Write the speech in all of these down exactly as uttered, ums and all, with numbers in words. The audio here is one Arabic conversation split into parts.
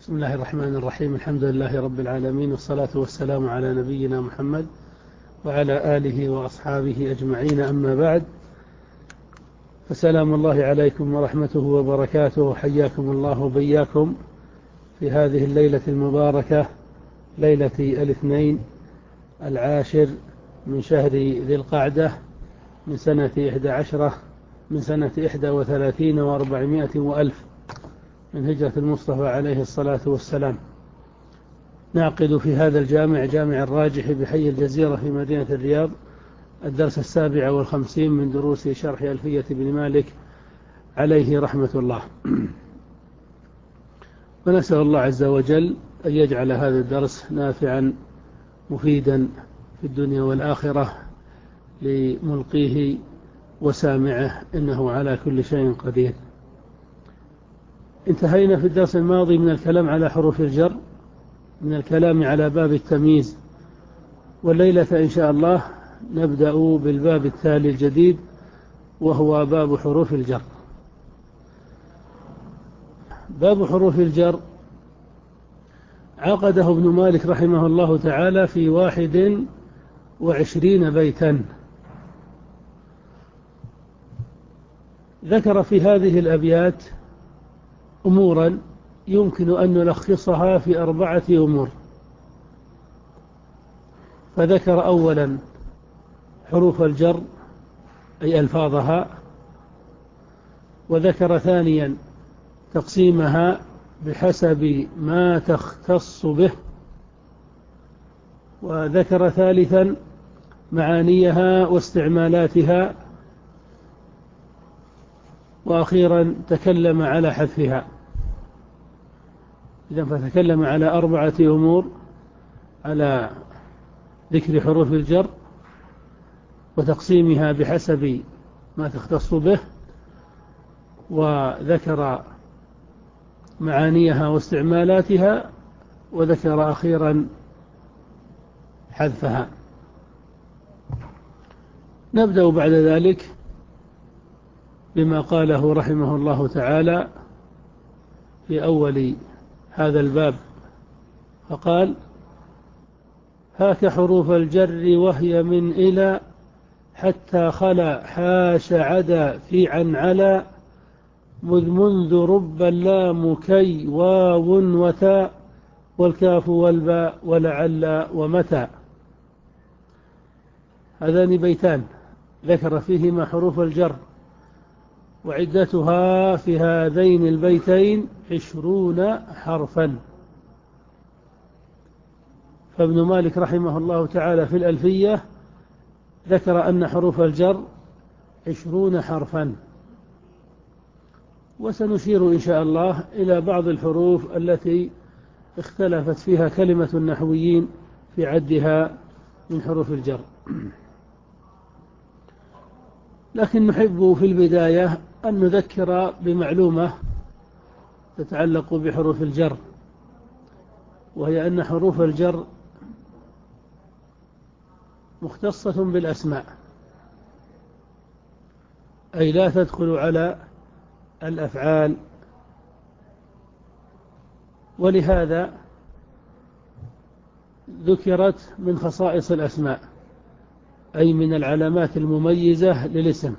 بسم الله الرحمن الرحيم. الحمد لله رب العالمين، والصلاة والسلام على نبينا محمد وعلى آله وأصحابه أجمعين، أما بعد، فسلام الله عليكم ورحمته وبركاته، وحياكم الله وبياكم في هذه الليلة المباركة، ليلة الاثنين العاشر من شهر ذي القعدة من سنة إحدى عشرة من سنة إحدى وثلاثين وأربعمائة وألف من هجرة المصطفى عليه الصلاة والسلام. نعقد في هذا الجامع، جامع الراجح بحي الجزيرة في مدينة الرياض، الدرس السابع والخمسين من دروس شرح ألفية بن مالك عليه رحمة الله. ونسأل الله عز وجل أن يجعل هذا الدرس نافعا مفيدا في الدنيا والآخرة لملقيه وسامعه، إنه على كل شيء قدير. انتهينا في الدرس الماضي من الكلام على حروف الجر، من الكلام على باب التمييز، والليلة إن شاء الله نبدأ بالباب التالي الجديد، وهو باب حروف الجر. باب حروف الجر عقده ابن مالك رحمه الله تعالى في واحد وعشرين بيتا. ذكر في هذه الأبيات أمورا يمكن أن نلخصها في أربعة أمور. فذكر أولا حروف الجر أي ألفاظها، وذكر ثانيا تقسيمها بحسب ما تختص به، وذكر ثالثا معانيها واستعمالاتها، وأخيرا تكلم على حذفها. إذن فتكلم على أربعة أمور: على ذكر حروف الجر، وتقسيمها بحسب ما تختص به، وذكر معانيها واستعمالاتها، وذكر أخيرا حذفها. نبدأ بعد ذلك بما قاله رحمه الله تعالى في أول هذا الباب، فقال: هاك حروف الجر وهي من إلى حتى خلا حاش عدا في عن علا مذ منذ رب اللام كي واو وتاء والكاف والباء ولعل ومتى. هذان بيتان ذكر فيهما حروف الجر، وعدتها في هذين البيتين عشرون حرفا. فابن مالك رحمه الله تعالى في الألفية ذكر أن حروف الجر عشرون حرفا، وسنشير إن شاء الله إلى بعض الحروف التي اختلفت فيها كلمة النحويين في عدها من حروف الجر. لكن نحب في البداية أن نذكر بمعلومة تتعلق بحروف الجر، وهي أن حروف الجر مختصة بالأسماء، أي لا تدخل على الأفعال، ولهذا ذكرت من خصائص الأسماء، أي من العلامات المميزة للاسم.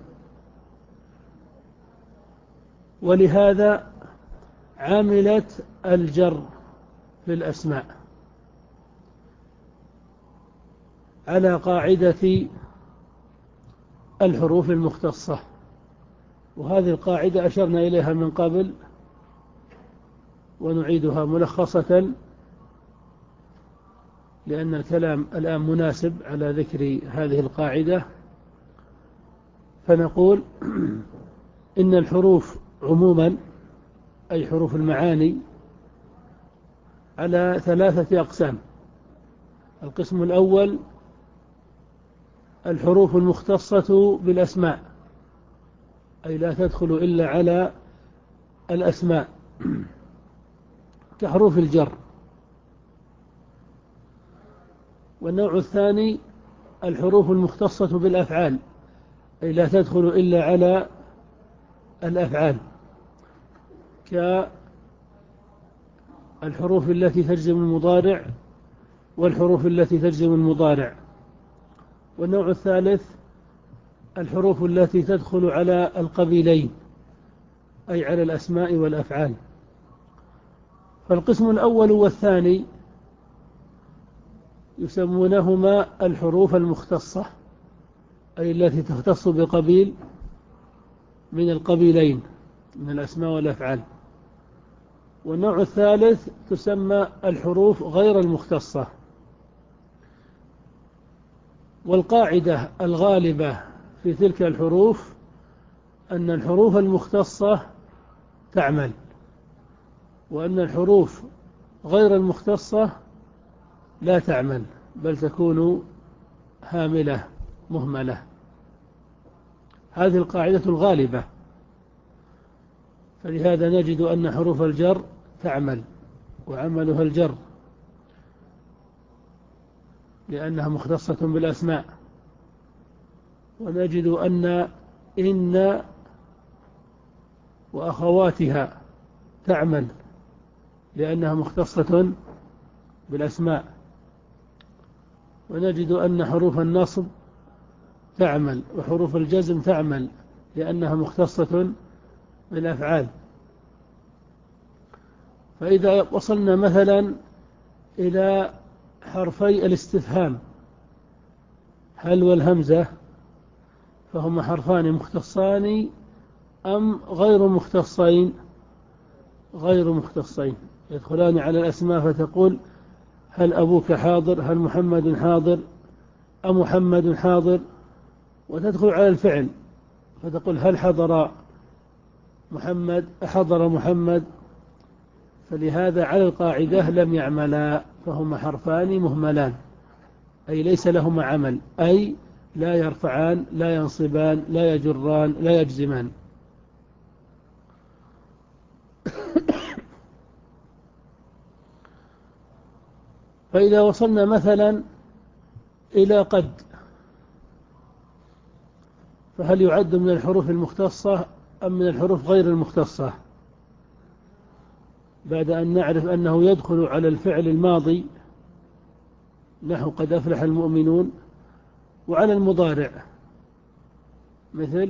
ولهذا عملت الجر في الأسماء على قاعدة الحروف المختصة، وهذه القاعدة أشرنا إليها من قبل ونعيدها ملخصة، لأن الكلام الآن مناسب على ذكر هذه القاعدة. فنقول إن الحروف عموما، أي حروف المعاني، على ثلاثة أقسام. القسم الأول الحروف المختصة بالأسماء، أي لا تدخل إلا على الأسماء كحروف الجر. والنوع الثاني الحروف المختصة بالأفعال، أي لا تدخل إلا على الأفعال الحروف التي تجزم المضارع والحروف التي تجزم المضارع. والنوع الثالث الحروف التي تدخل على القبيلين، أي على الأسماء والأفعال. فالقسم الأول والثاني يسمونهما الحروف المختصة، أي التي تختص بقبيل من القبيلين من الأسماء والأفعال. والنوع الثالث تسمى الحروف غير المختصة. والقاعدة الغالبة في تلك الحروف أن الحروف المختصة تعمل، وأن الحروف غير المختصة لا تعمل، بل تكون هاملة مهملة. هذه القاعدة الغالبة. فلهذا نجد أن حروف الجر تعمل وعملها الجر لأنها مختصة بالأسماء. ونجد أن إن وأخواتها تعمل لأنها مختصة بالأسماء. ونجد أن حروف النصب تعمل وحروف الجزم تعمل لأنها مختصة بالأفعال. فإذا وصلنا مثلا إلى حرفي الاستفهام هل والهمزة، فهما حرفان مختصان أم غير مختصين؟ غير مختصين. يدخلان على الأسماء فتقول هل أبوك حاضر، هل محمد حاضر، أمحمد حاضر. وتدخل على الفعل فتقول هل حضر محمد، أحضر محمد. فلهذا على القاعدة لم يعملا، فهما حرفان مهملان، أي ليس لهما عمل، أي لا يرفعان لا ينصبان لا يجران لا يجزمان. فإذا وصلنا مثلا إلى قد، فهل يعد من الحروف المختصة أم من الحروف غير المختصة؟ بعد أن نعرف أنه يدخل على الفعل الماضي نحو قد أفلح المؤمنون، وعلى المضارع مثل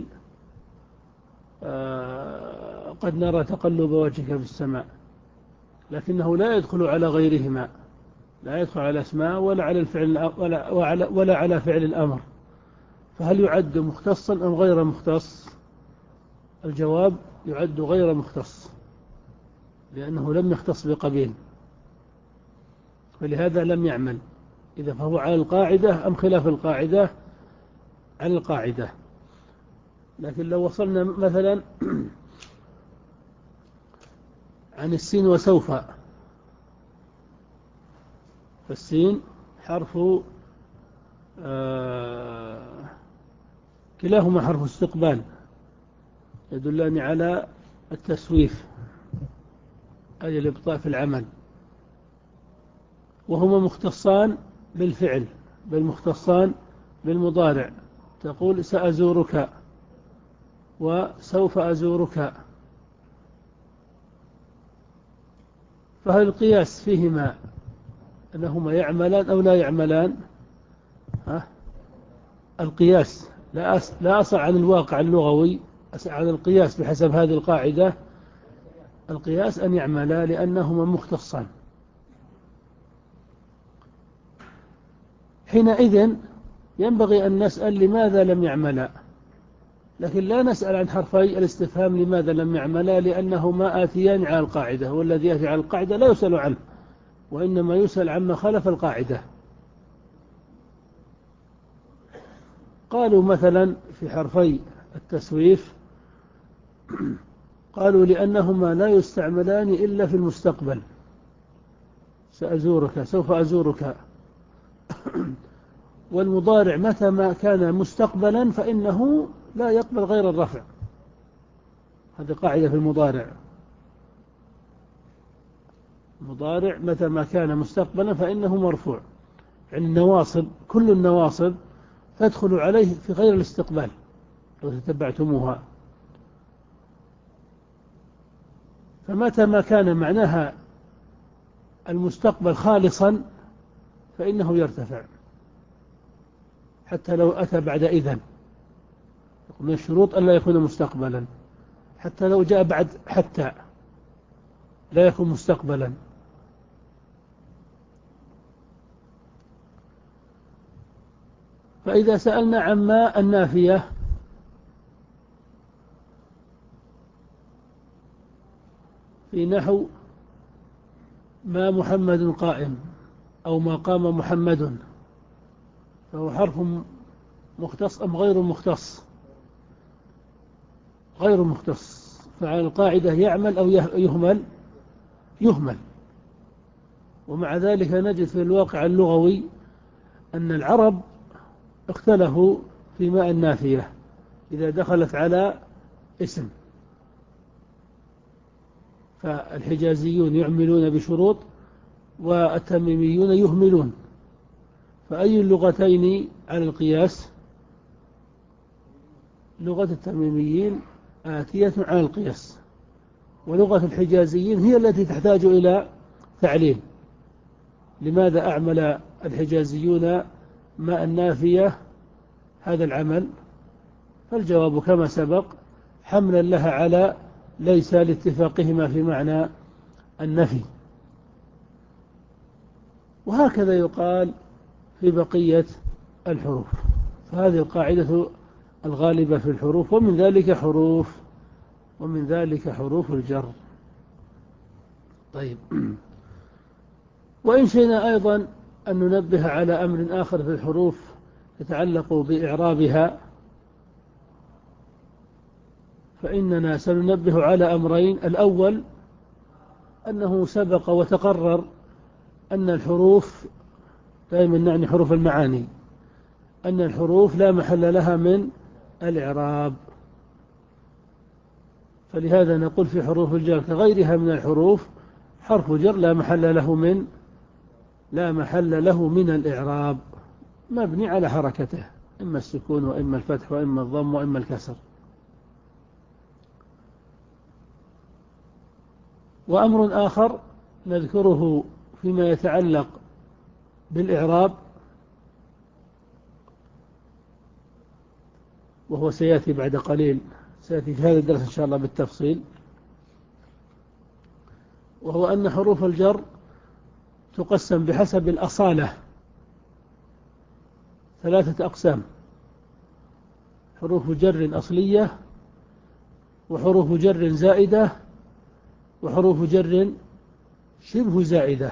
آه قد نرى تقلب وجهك في السماء، لكنه لا يدخل على غيرهما، لا يدخل على الأسماء ولا على الفعل ولا, وعلى ولا على فعل الأمر. فهل يعد مختصا أم غير مختص؟ الجواب يعد غير مختص، لأنه لم يختص بقبيل، فلهذا لم يعمل. إذا فهو على القاعدة أم خلاف القاعدة؟ على القاعدة. لكن لو وصلنا مثلا عن السين وسوف، فالسين حرف آه كلاهما حرف استقبال يدلان على التسويف، أي الإبطاء في العمل، وهما مختصان بالفعل بل مختصان بالمضارع. تقول سأزورك وسوف أزورك. فهل القياس فيهما أنهما يعملان أو لا يعملان؟ ها؟ القياس لا أصل عن الواقع اللغوي، أصل عن القياس بحسب هذه القاعدة. القياس أن يعملا لأنهما مختصان. حينئذ ينبغي أن نسأل لماذا لم يعملا، لكن لا نسأل عن حرفي الاستفهام لماذا لم يعملا، لأنهما آتيان على القاعدة، والذي يأتي على القاعدة لا يسأل عنه، وإنما يسأل عما خلف القاعدة. قالوا مثلا في حرفي التسويف، قالوا لأنهما لا يستعملان إلا في المستقبل، سأزورك سوف أزورك. والمضارع متى ما كان مستقبلا فإنه لا يقبل غير الرفع. هذه قاعدة في المضارع. المضارع متى ما كان مستقبلا فإنه مرفوع. يعني النواصب، كل النواصب تدخل عليه في غير الاستقبال لو تتبعتموها. فمتى ما كان معناها المستقبل خالصا فإنه يرتفع حتى لو أتى بعد إذن. من الشروط أن لا يكون مستقبلا، حتى لو جاء بعد حتى لا يكون مستقبلا. فإذا سألنا عن ما النافية في نحو ما محمد قائم أو ما قام محمد، فهو حرف مختص أم غير مختص؟ غير مختص. فعلى القاعدة يعمل أو يهمل؟ يهمل. ومع ذلك نجد في الواقع اللغوي أن العرب اختلفوا في ماء النافية إذا دخلت على اسم، فالحجازيون يعملون بشروط والتميميون يهملون. فأي اللغتين على القياس؟ لغة التميميين آتية على القياس، ولغة الحجازيين هي التي تحتاج إلى تعليل. لماذا أعمل الحجازيون ماء النافية هذا العمل؟ فالجواب كما سبق حملا لها على ليس لاتفاقهما في معنى النفي. وهكذا يقال في بقية الحروف. فهذه القاعدة الغالبة في الحروف، ومن ذلك حروف ومن ذلك حروف الجر. طيب، وإن شئنا أيضا أن ننبه على أمر آخر في الحروف يتعلق بإعرابها، فإننا سننبه على أمرين. الأول أنه سبق وتقرر أن الحروف، دائما نعني حروف المعاني، أن الحروف لا محل لها من الإعراب. فلهذا نقول في حروف الجر كغيرها من الحروف حرف جر لا محل له من لا محل له من الإعراب، مبني على حركته، إما السكون وإما الفتح وإما الضم وإما الكسر. وأمر آخر نذكره فيما يتعلق بالإعراب، وهو سيأتي بعد قليل، سيأتي في هذا الدرس إن شاء الله بالتفصيل، وهو أن حروف الجر تقسم بحسب الأصالة ثلاثة أقسام: حروف جر أصلية، وحروف جر زائدة، وحروف جر شبه زائدة.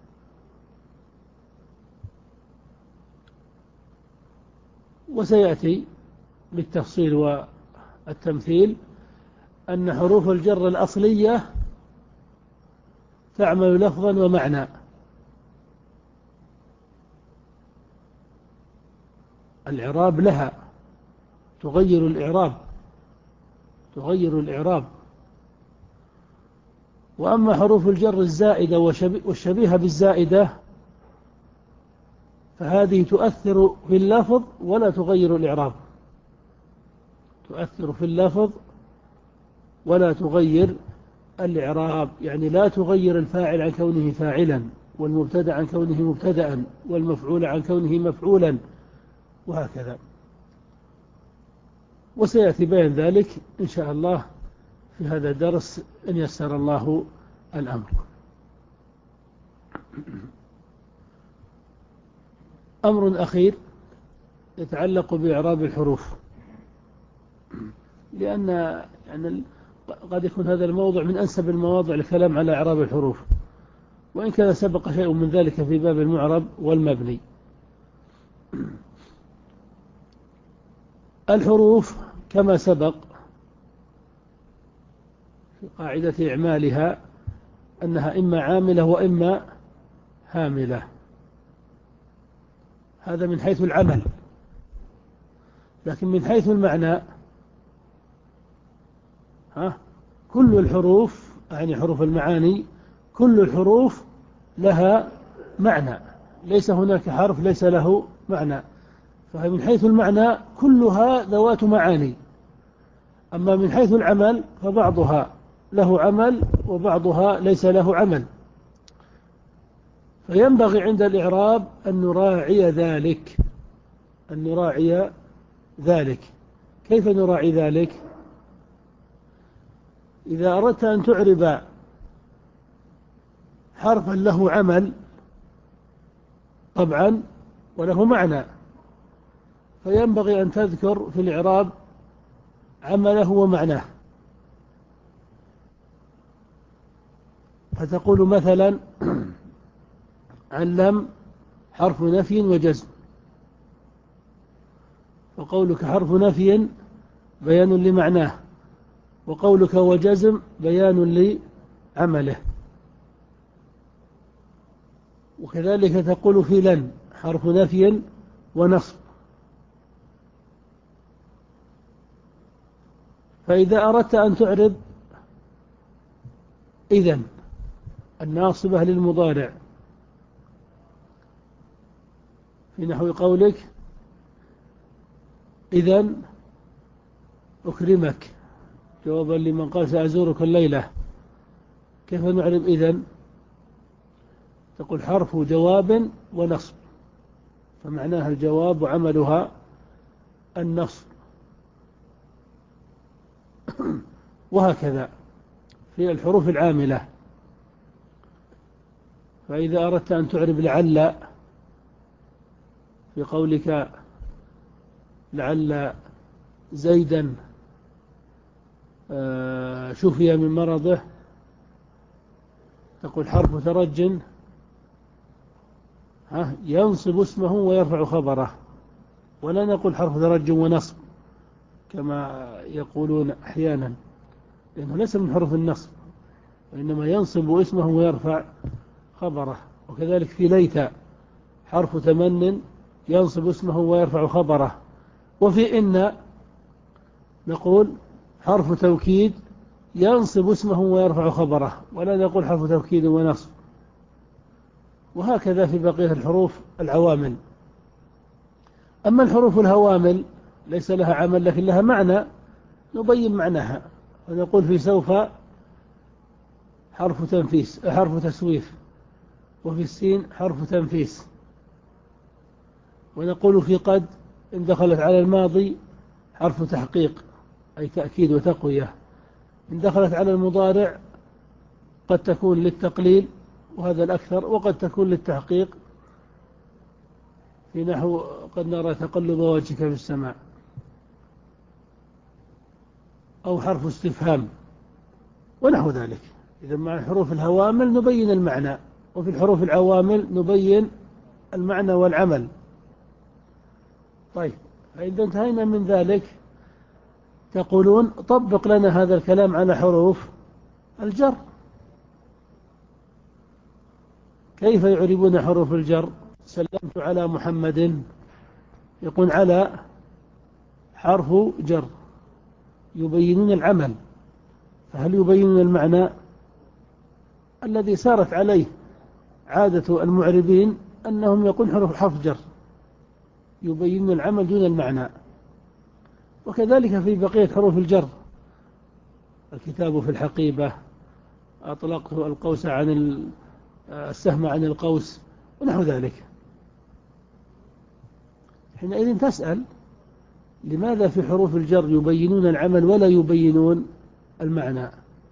وسيأتي بالتفصيل والتمثيل أن حروف الجر الأصلية تعمل لفظا ومعنى. الإعراب لها، تغير الإعراب تغير الإعراب وأما حروف الجر الزائدة والشبيهة بالزائدة فهذه تؤثر في اللفظ ولا تغير الإعراب. تؤثر في اللفظ ولا تغير الإعراب، يعني لا تغير الفاعل عن كونه فاعلا، والمبتدأ عن كونه مبتدأ، والمفعول عن كونه مفعولا، وهكذا. وسيأتي بيان ذلك إن شاء الله في هذا الدرس إن يسر الله الأمر. أمر أخير يتعلق بإعراب الحروف، لأن يعني قد يكون هذا الموضوع من أنسب المواضع للكلام على إعراب الحروف، وإن كان سبق شيء من ذلك في باب المعرب والمبني. الحروف كما سبق في قاعدة إعمالها أنها إما عاملة وإما هاملة، هذا من حيث العمل. لكن من حيث المعنى ها كل الحروف، يعني حروف المعاني، كل الحروف لها معنى، ليس هناك حرف ليس له معنى. فمن حيث المعنى كلها ذوات معاني. أما من حيث العمل فبعضها له عمل وبعضها ليس له عمل. فينبغي عند الإعراب أن نراعي ذلك، أن نراعي ذلك. كيف نراعي ذلك؟ إذا أردت أن تعرب حرفا له عمل طبعا وله معنى، فينبغي أن تذكر في الإعراب عمله ومعناه. فتقول مثلا علم حرف نفي وجزم، وقولك حرف نفي بيان لمعناه، وقولك وجزم بيان لعمله. وكذلك تقول في لن حرف نفي ونصب. فإذا أردت أن تعرب إذن الناصبة للمضارع في نحو قولك إذن أكرمك جوابا لمن قال سأزورك الليلة، كيف نعرب إذن؟ تقول حرف جواب ونصب، فمعناها الجواب وعملها النصب. وهكذا في الحروف العاملة. فإذا أردت أن تعرب لعل في قولك لعل زيدا شفي من مرضه، تقول حرف ترج ينصب اسمه ويرفع خبره، ولا نقول حرف ترج ونصب كما يقولون أحيانا، لأنه ليس من حروف النصب، وإنما ينصب اسمه ويرفع خبره. وكذلك في ليت حرف تمن ينصب اسمه ويرفع خبره. وفي إن نقول حرف توكيد ينصب اسمه ويرفع خبره، ولا نقول حرف توكيد ونصب. وهكذا في بقية الحروف العوامل. أما الحروف الهوامل ليس لها عمل لكن لها معنى، نبين معناها ونقول في سوف حرف تنفيس حرف تسويف، وفي السين حرف تنفيس. ونقول في قد إن دخلت على الماضي حرف تحقيق أي تأكيد وتقوية، إن دخلت على المضارع قد تكون للتقليل وهذا الأكثر، وقد تكون للتحقيق في نحو قد نرى تقلب وجهك في السماء، أو حرف استفهام ونحو ذلك. إذا مع الحروف الهوامل نبين المعنى، وفي الحروف العوامل نبين المعنى والعمل. طيب، فإذا انتهينا من ذلك تقولون طبق لنا هذا الكلام على حروف الجر. كيف يعربون حروف الجر؟ سلمت على محمد، يقول على حرف جر، يبينون العمل. فهل يبينون المعنى الذي سارت عليه عادة المعربين أنهم يقول حروف حرف جر يبينون العمل دون المعنى؟ وكذلك في بقية حروف الجر، الكتاب في الحقيبة، أطلقت القوس عن السهم عن القوس ونحو ذلك. حينئذ تسأل لماذا في حروف الجر يبينون العمل ولا يبينون المعنى؟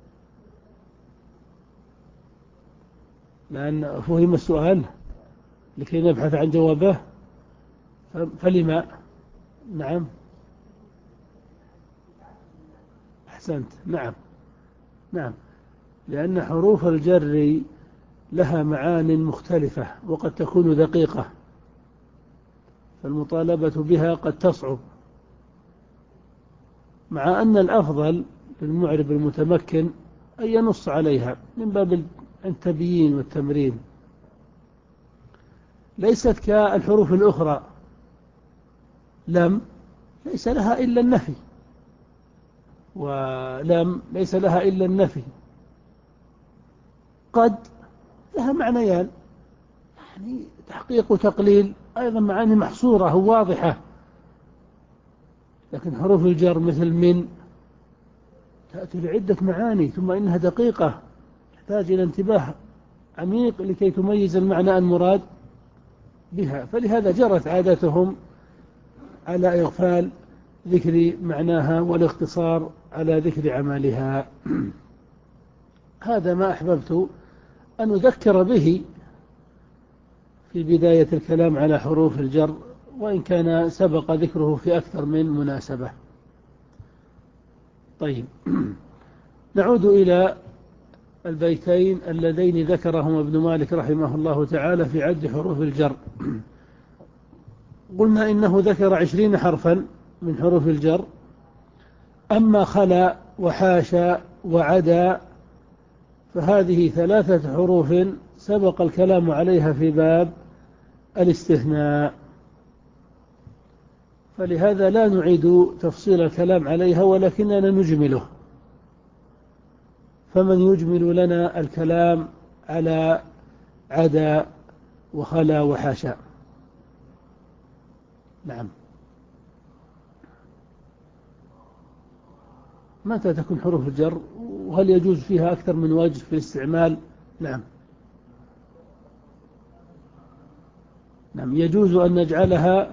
لأن فهم السؤال لكي نبحث عن جوابه. فلما؟ نعم أحسنت، نعم نعم لأن حروف الجر لها معان مختلفة وقد تكون دقيقة، فالمطالبة بها قد تصعب، مع أن الأفضل للمعرب المتمكن أن ينص عليها من باب التبيين والتمرين. ليست كالحروف الأخرى، لم ليس لها إلا النفي، ولم ليس لها إلا النفي. قد لها معنيان، يعني تحقيق وتقليل، أيضا معاني محصورة وواضحة. لكن حروف الجر مثل من تأتي لعدة معاني، ثم إنها دقيقة تحتاج إلى انتباه عميق لكي تميز المعنى المراد بها، فلهذا جرت عادتهم على إغفال ذكر معناها والاقتصار على ذكر عملها. هذا ما أحببت أن أذكر به في بداية الكلام على حروف الجر، وإن كان سبق ذكره في أكثر من مناسبة. طيب، نعود إلى البيتين اللذين ذكرهما ابن مالك رحمه الله تعالى في عد حروف الجر. قلنا إنه ذكر عشرين حرفا من حروف الجر، أما خلا وحاشا وعدا فهذه ثلاثة حروف سبق الكلام عليها في باب الاستثناء، فلهذا لا نعيد تفصيل الكلام عليها ولكننا نجمله. فمن يجمل لنا الكلام على عدا وخلا وحاشا؟ نعم. متى تكون حروف الجر، وهل يجوز فيها أكثر من وجه في الاستعمال؟ نعم نعم يجوز أن نجعلها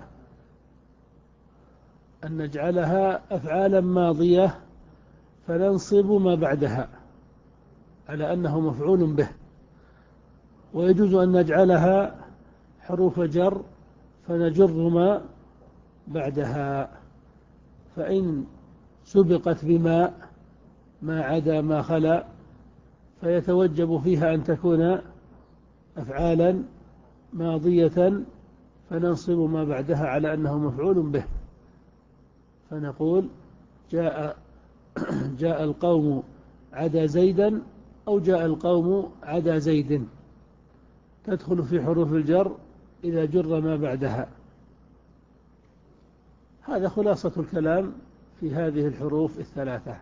أن نجعلها أفعالا ماضية فننصب ما بعدها على أنه مفعول به، ويجوز أن نجعلها حروف جر فنجر ما بعدها، فإن سبقت بما ما عدا ما خلا فيتوجب فيها أن تكون أفعالا ماضية فننصب ما بعدها على أنه مفعول به، فنقول جاء جاء القوم عدا زيدا، أو جاء القوم عدا زيد، تدخل في حروف الجر إذا جر ما بعدها. هذا خلاصة الكلام في هذه الحروف الثلاثة.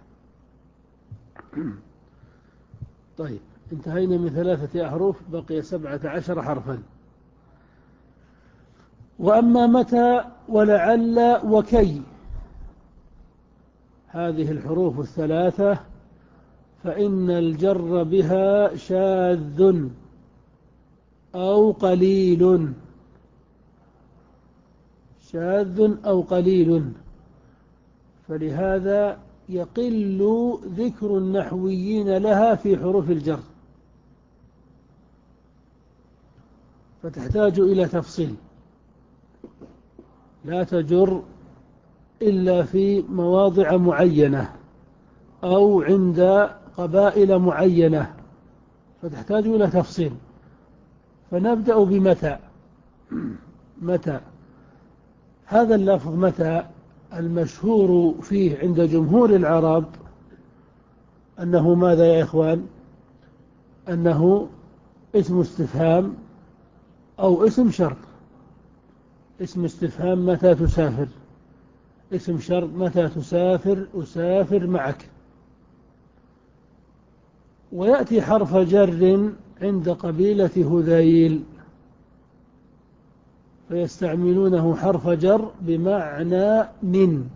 طيب، انتهينا من ثلاثة أحرف، بقي سبعة عشر حرفا. وأما متى ولعل وكي، هذه الحروف الثلاثة فإن الجر بها شاذ أو قليل، شاذ أو قليل، فلهذا يقل ذكر النحويين لها في حروف الجر، فتحتاج إلى تفصيل. لا تجر إلا في مواضع معينة أو عند قبائل معينة، فتحتاج إلى تفصيل. فنبدأ بمتى. متى هذا اللفظ متى المشهور فيه عند جمهور العرب أنه ماذا يا إخوان؟ أنه اسم استفهام أو اسم شرط. اسم استفهام متى تسافر، اسم شرط متى تسافر أسافر معك. ويأتي حرف جر عند قبيلة هذيل فيستعملونه حرف جر بمعنى من،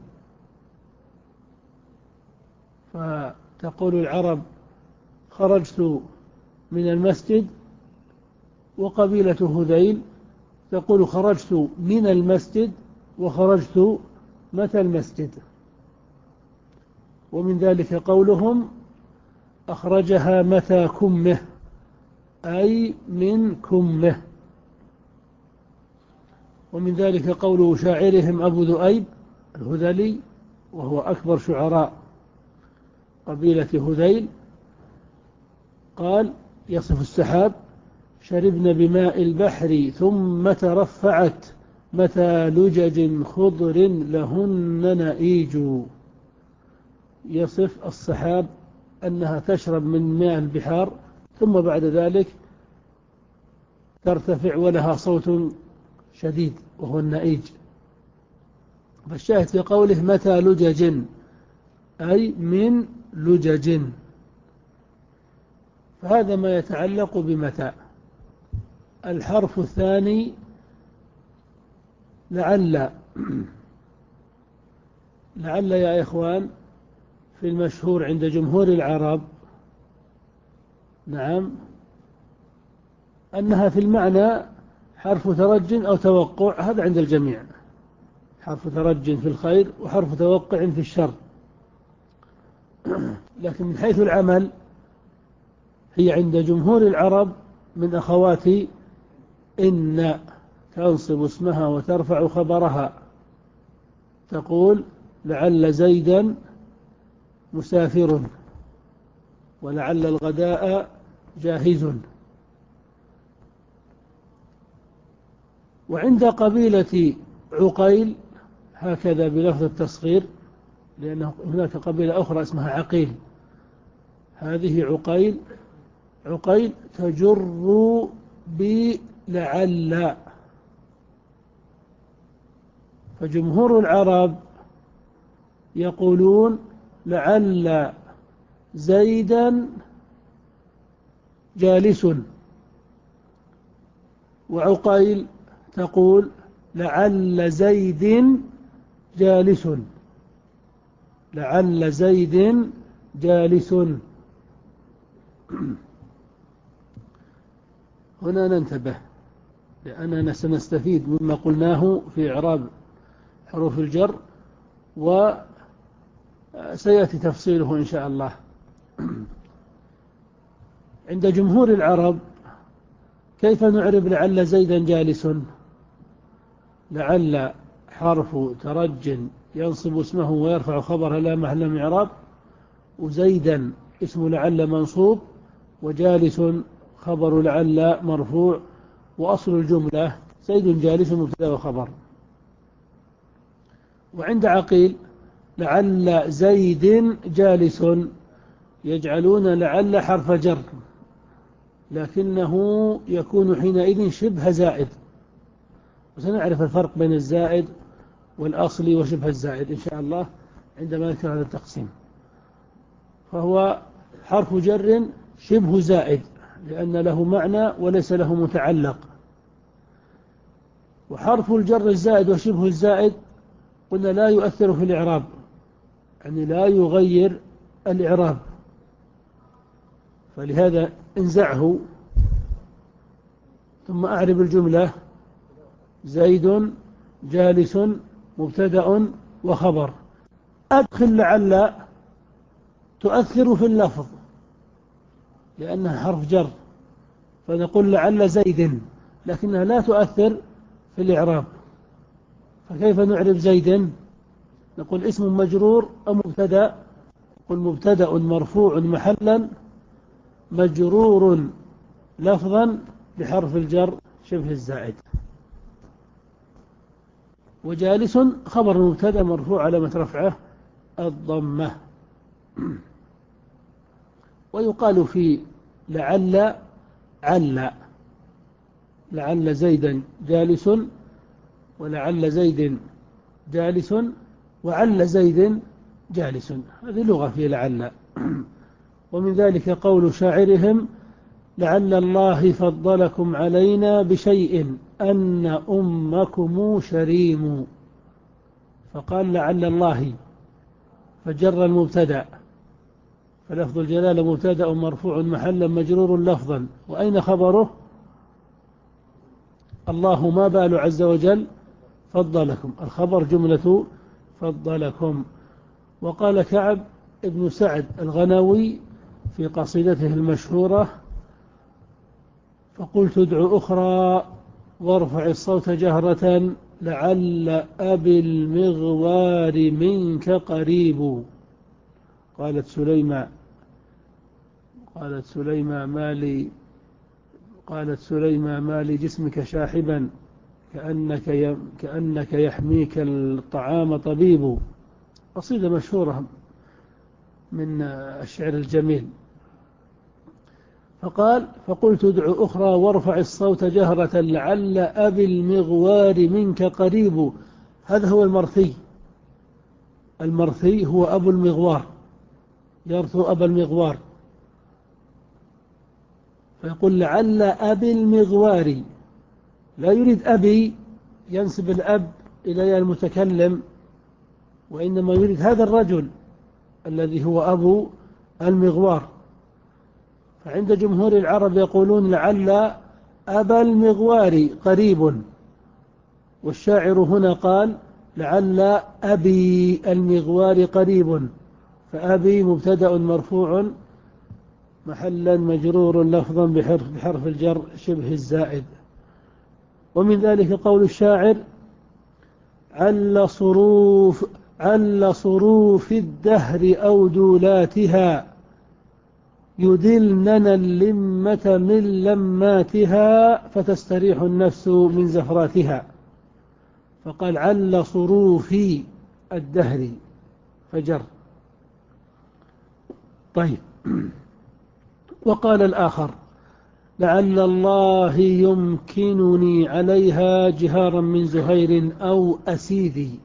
فتقول العرب خرجت من المسجد، وقبيلة هذيل تقول خرجت من المسجد وخرجت متى المسجد. ومن ذلك قولهم أخرجها متى كمه، أي من كمه. ومن ذلك قول شاعرهم أبو ذؤيب الهذلي، وهو أكبر شعراء قبيلة هذيل، قال يصف السحاب: شربن بماء البحر ثم ترفعت متى لجج خضر لهن نئيج. يصف السحاب أنها تشرب من ماء البحار ثم بعد ذلك ترتفع ولها صوت شديد وهو النئيج. فالشاهد في قوله متى لجج أي من لجج، فهذا ما يتعلق بمتى. الحرف الثاني لعل. لعل يا إخوان في المشهور عند جمهور العرب، نعم، أنها في المعنى حرف ترج أو توقع، هذا عند الجميع، حرف ترج في الخير وحرف توقع في الشر. لكن من حيث العمل هي عند جمهور العرب من أخوات إن، تنصب اسمها وترفع خبرها، تقول لعل زيدا مسافر، ولعل الغداء جاهز. وعند قبيلة عقيل هكذا بلفظ التصغير، لأن هناك قبيلة أخرى اسمها عقيل، هذه عقيل، عقيل تجر بلعل. فجمهور العرب يقولون لعل زيدا جالس، وعقيل تقول لعل زيد جالس، لعل زيد جالس. هنا ننتبه، لأننا سنستفيد مما قلناه في إعراب حروف الجر، وسيأتي تفصيله إن شاء الله. عند جمهور العرب كيف نعرب لعل زيدا جالس؟ لعل حرف ترج ينصب اسمه ويرفع خبره لا محل من إعراب، وزيدا اسم لعل منصوب، وجالس خبر لعل مرفوع، وأصل الجملة زيد جالس مبتدا وخبر. وعند عقيل لعل زيد جالس يجعلون لعل حرف جر، لكنه يكون حينئذ شبه زائد، وسنعرف الفرق بين الزائد والأصلي وشبه الزائد إن شاء الله عندما نذكر هذا التقسيم. فهو حرف جر شبه زائد لأن له معنى وليس له متعلق. وحرف الجر الزائد وشبه الزائد قلنا لا يؤثر في الإعراب، يعني لا يغير الإعراب، فلهذا انزعه ثم أعرب الجملة زيد جالس مبتدأ وخبر. أدخل لعل تؤثر في اللفظ لأنها حرف جر، فنقول لعل زيد، لكنها لا تؤثر في الإعراب. فكيف نعرب زيد؟ نقول اسم مجرور أو مبتدأ، نقول مبتدأ مرفوع محلا مجرور لفظا بحرف الجر شبه الزائد. وجالس خبر مبتدأ مرفوع علامة رفعه الضمة. ويقال في لعل عل، لعل زيدا جالس، ولعل زيد جالس، وعل زيد جالس، هذه لغة في لعل. ومن ذلك قول شاعرهم لعل الله فضلكم علينا بشيء أن أمكم شريم، فقال لعل الله فجر المبتدأ، فلفظ الجلالة مبتدأ مرفوع محلا مجرور لفظا، وأين خبره؟ الله ما بال عز وجل فضلكم، الخبر جملة فضلكم. وقال كعب ابن سعد الغنوي في قصيدته المشهورة فقلت ادع أخرى وارفع الصوت جهرة لعل أبي المغوار منك قريب. قالت سليمة قالت سليمة ما لي قالت سليمة ما لي جسمك شاحبا كأنك كأنك يحميك الطعام طبيب. قصيدة مشهورة من الشعر الجميل. فقال فقلت ادع أخرى وارفع الصوت جهرة لعل أبي المغوار منك قريب. هذا هو المرثي، المرثي هو أبو المغوار، يرثو أبا المغوار، فيقول لعل أبي المغوار، لا يريد أبي ينسب الأب إلى المتكلم، وإنما يريد هذا الرجل الذي هو أبو المغوار. فعند جمهور العرب يقولون لعل أبا المغوار قريب. والشاعر هنا قال لعل أبي المغوار قريب، فأبي مبتدأ مرفوع محلا مجرور لفظا بحرف, بحرف الجر شبه الزائد. ومن ذلك قول الشاعر عل صروف, عل صروف الدهر أو دولاتها يدلننا اللمة من لماتها فتستريح النفس من زفراتها. فقال عل صروف الدهر فجر. طيب. وقال الآخر لعل الله يمكنني عليها جهارا من زهير أو أسيدي.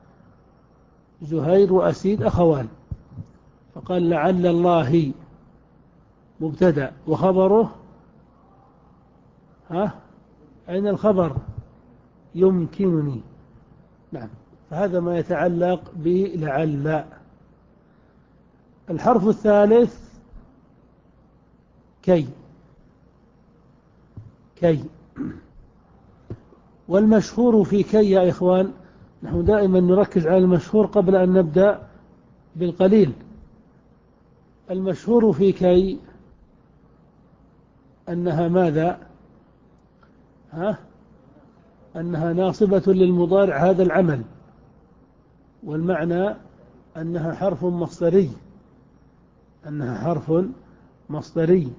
زهير وأسيد أخوان، فقال لعل الله مبتدأ وخبره ها أين الخبر؟ يمكنني. نعم، فهذا ما يتعلق بلعل. الحرف الثالث كي. كي والمشهور في كي يا إخوان، نحن دائما نركز على المشهور قبل أن نبدأ بالقليل. المشهور في كي أنها ماذا؟ ها؟ أنها ناصبة للمضارع هذا العمل، والمعنى أنها حرف مصدري، أنها حرف مصدري.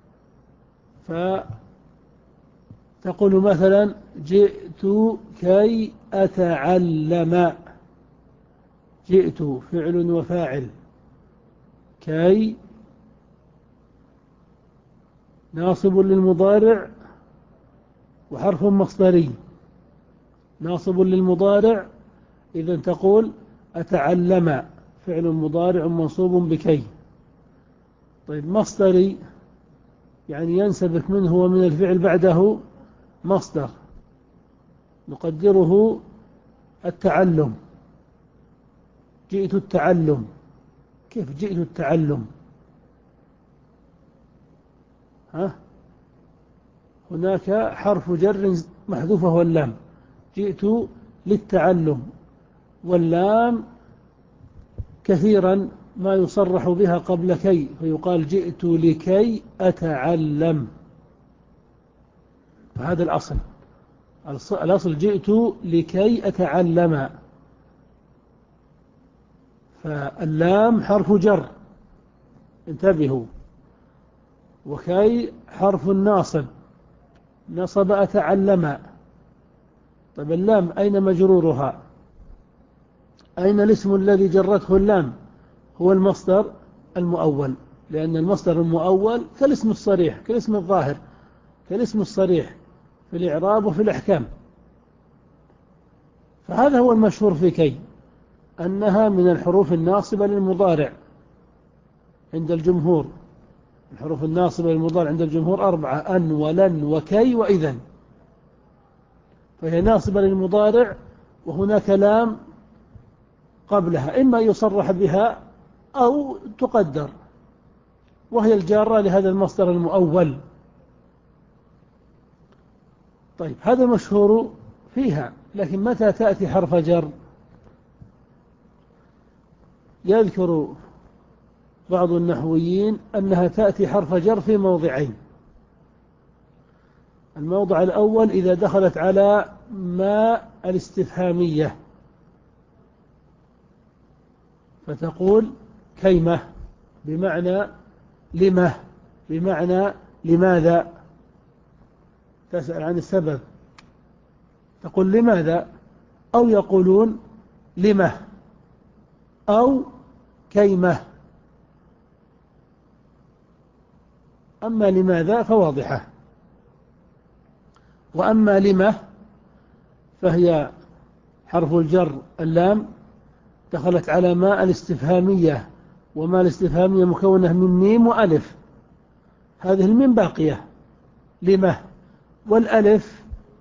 فتقول مثلا جئت كي أتعلم. جئت فعل وفاعل، كي ناصب للمضارع وحرف مصدري. ناصب للمضارع إذن تقول أتعلم فعل مضارع منصوب بكي. طيب مصدري يعني ينسبك منه ومن الفعل بعده مصدر، نقدره التعلم. جئت التعلم. كيف جئت التعلم؟ ها؟ هناك حرف جر محذوف هو اللام. جئت للتعلم، واللام كثيرا ما يصرح بها قبل كي، فيقال جئت لكي أتعلم. فهذا الأصل. الأصل جئت لكي أتعلم. فاللام حرف جر، انتبهوا. وكي حرف ناصب، نصب أتعلم. طيب اللام أين مجرورها؟ أين الاسم الذي جرته اللام؟ هو المصدر المؤول، لأن المصدر المؤول كالاسم الصريح، كالاسم الظاهر، كالاسم الصريح في الإعراب وفي الأحكام. فهذا هو المشهور في كي، أنها من الحروف الناصبة للمضارع عند الجمهور. الحروف الناصبة للمضارع عند الجمهور أربعة: أن ولن وكي وإذن. فهي ناصبة للمضارع وهناك لام قبلها، إما يصرح بها أو تقدر، وهي الجارة لهذا المصدر المؤول. طيب هذا مشهور فيها. لكن متى تأتي حرف جر؟ يذكر بعض النحويين أنها تأتي حرف جر في موضعين. الموضع الأول إذا دخلت على ما الاستفهامية، فتقول كيمة بمعنى لمه، بمعنى لماذا، تسأل عن السبب، تقول لماذا، أو يقولون لمه أو كيمة. أما لماذا فواضحة، وأما لمه فهي حرف الجر اللام دخلت على ما الاستفهامية، وما الاستفهامية مكونة من ميم وألف. هذه الميم باقية لمه، والألف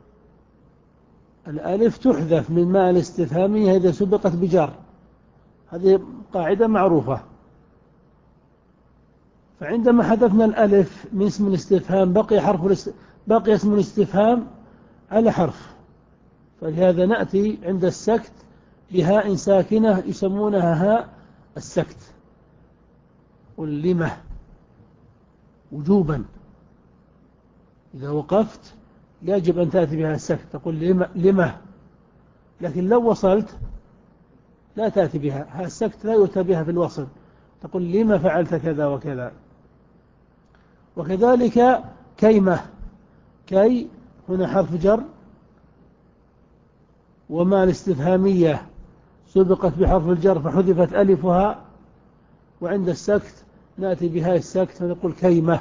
الألف تحذف من ما الاستفهامية إذا سبقت بجر. هذه قاعدة معروفة. فعندما حذفنا الألف من اسم الاستفهام بقي حرف بقي اسم الاستفهام على حرف، فلهذا نأتي عند السكت بهاء ساكنة يسمونها هاء السكت. قل لم وجوبا، إذا وقفت يجب أن تأتي بها السكت، تقول لم, لم. لكن لو وصلت لا تأتي بها، ها السكت لا يؤتى بها في الوصل، تقول لم فعلت كذا وكذا. وكذلك كيمة، كي هنا حرف جر، وما الاستفهامية سبقت بحرف الجر فحذفت ألفها، وعند السكت نأتي بها السكت فنقول كيمة.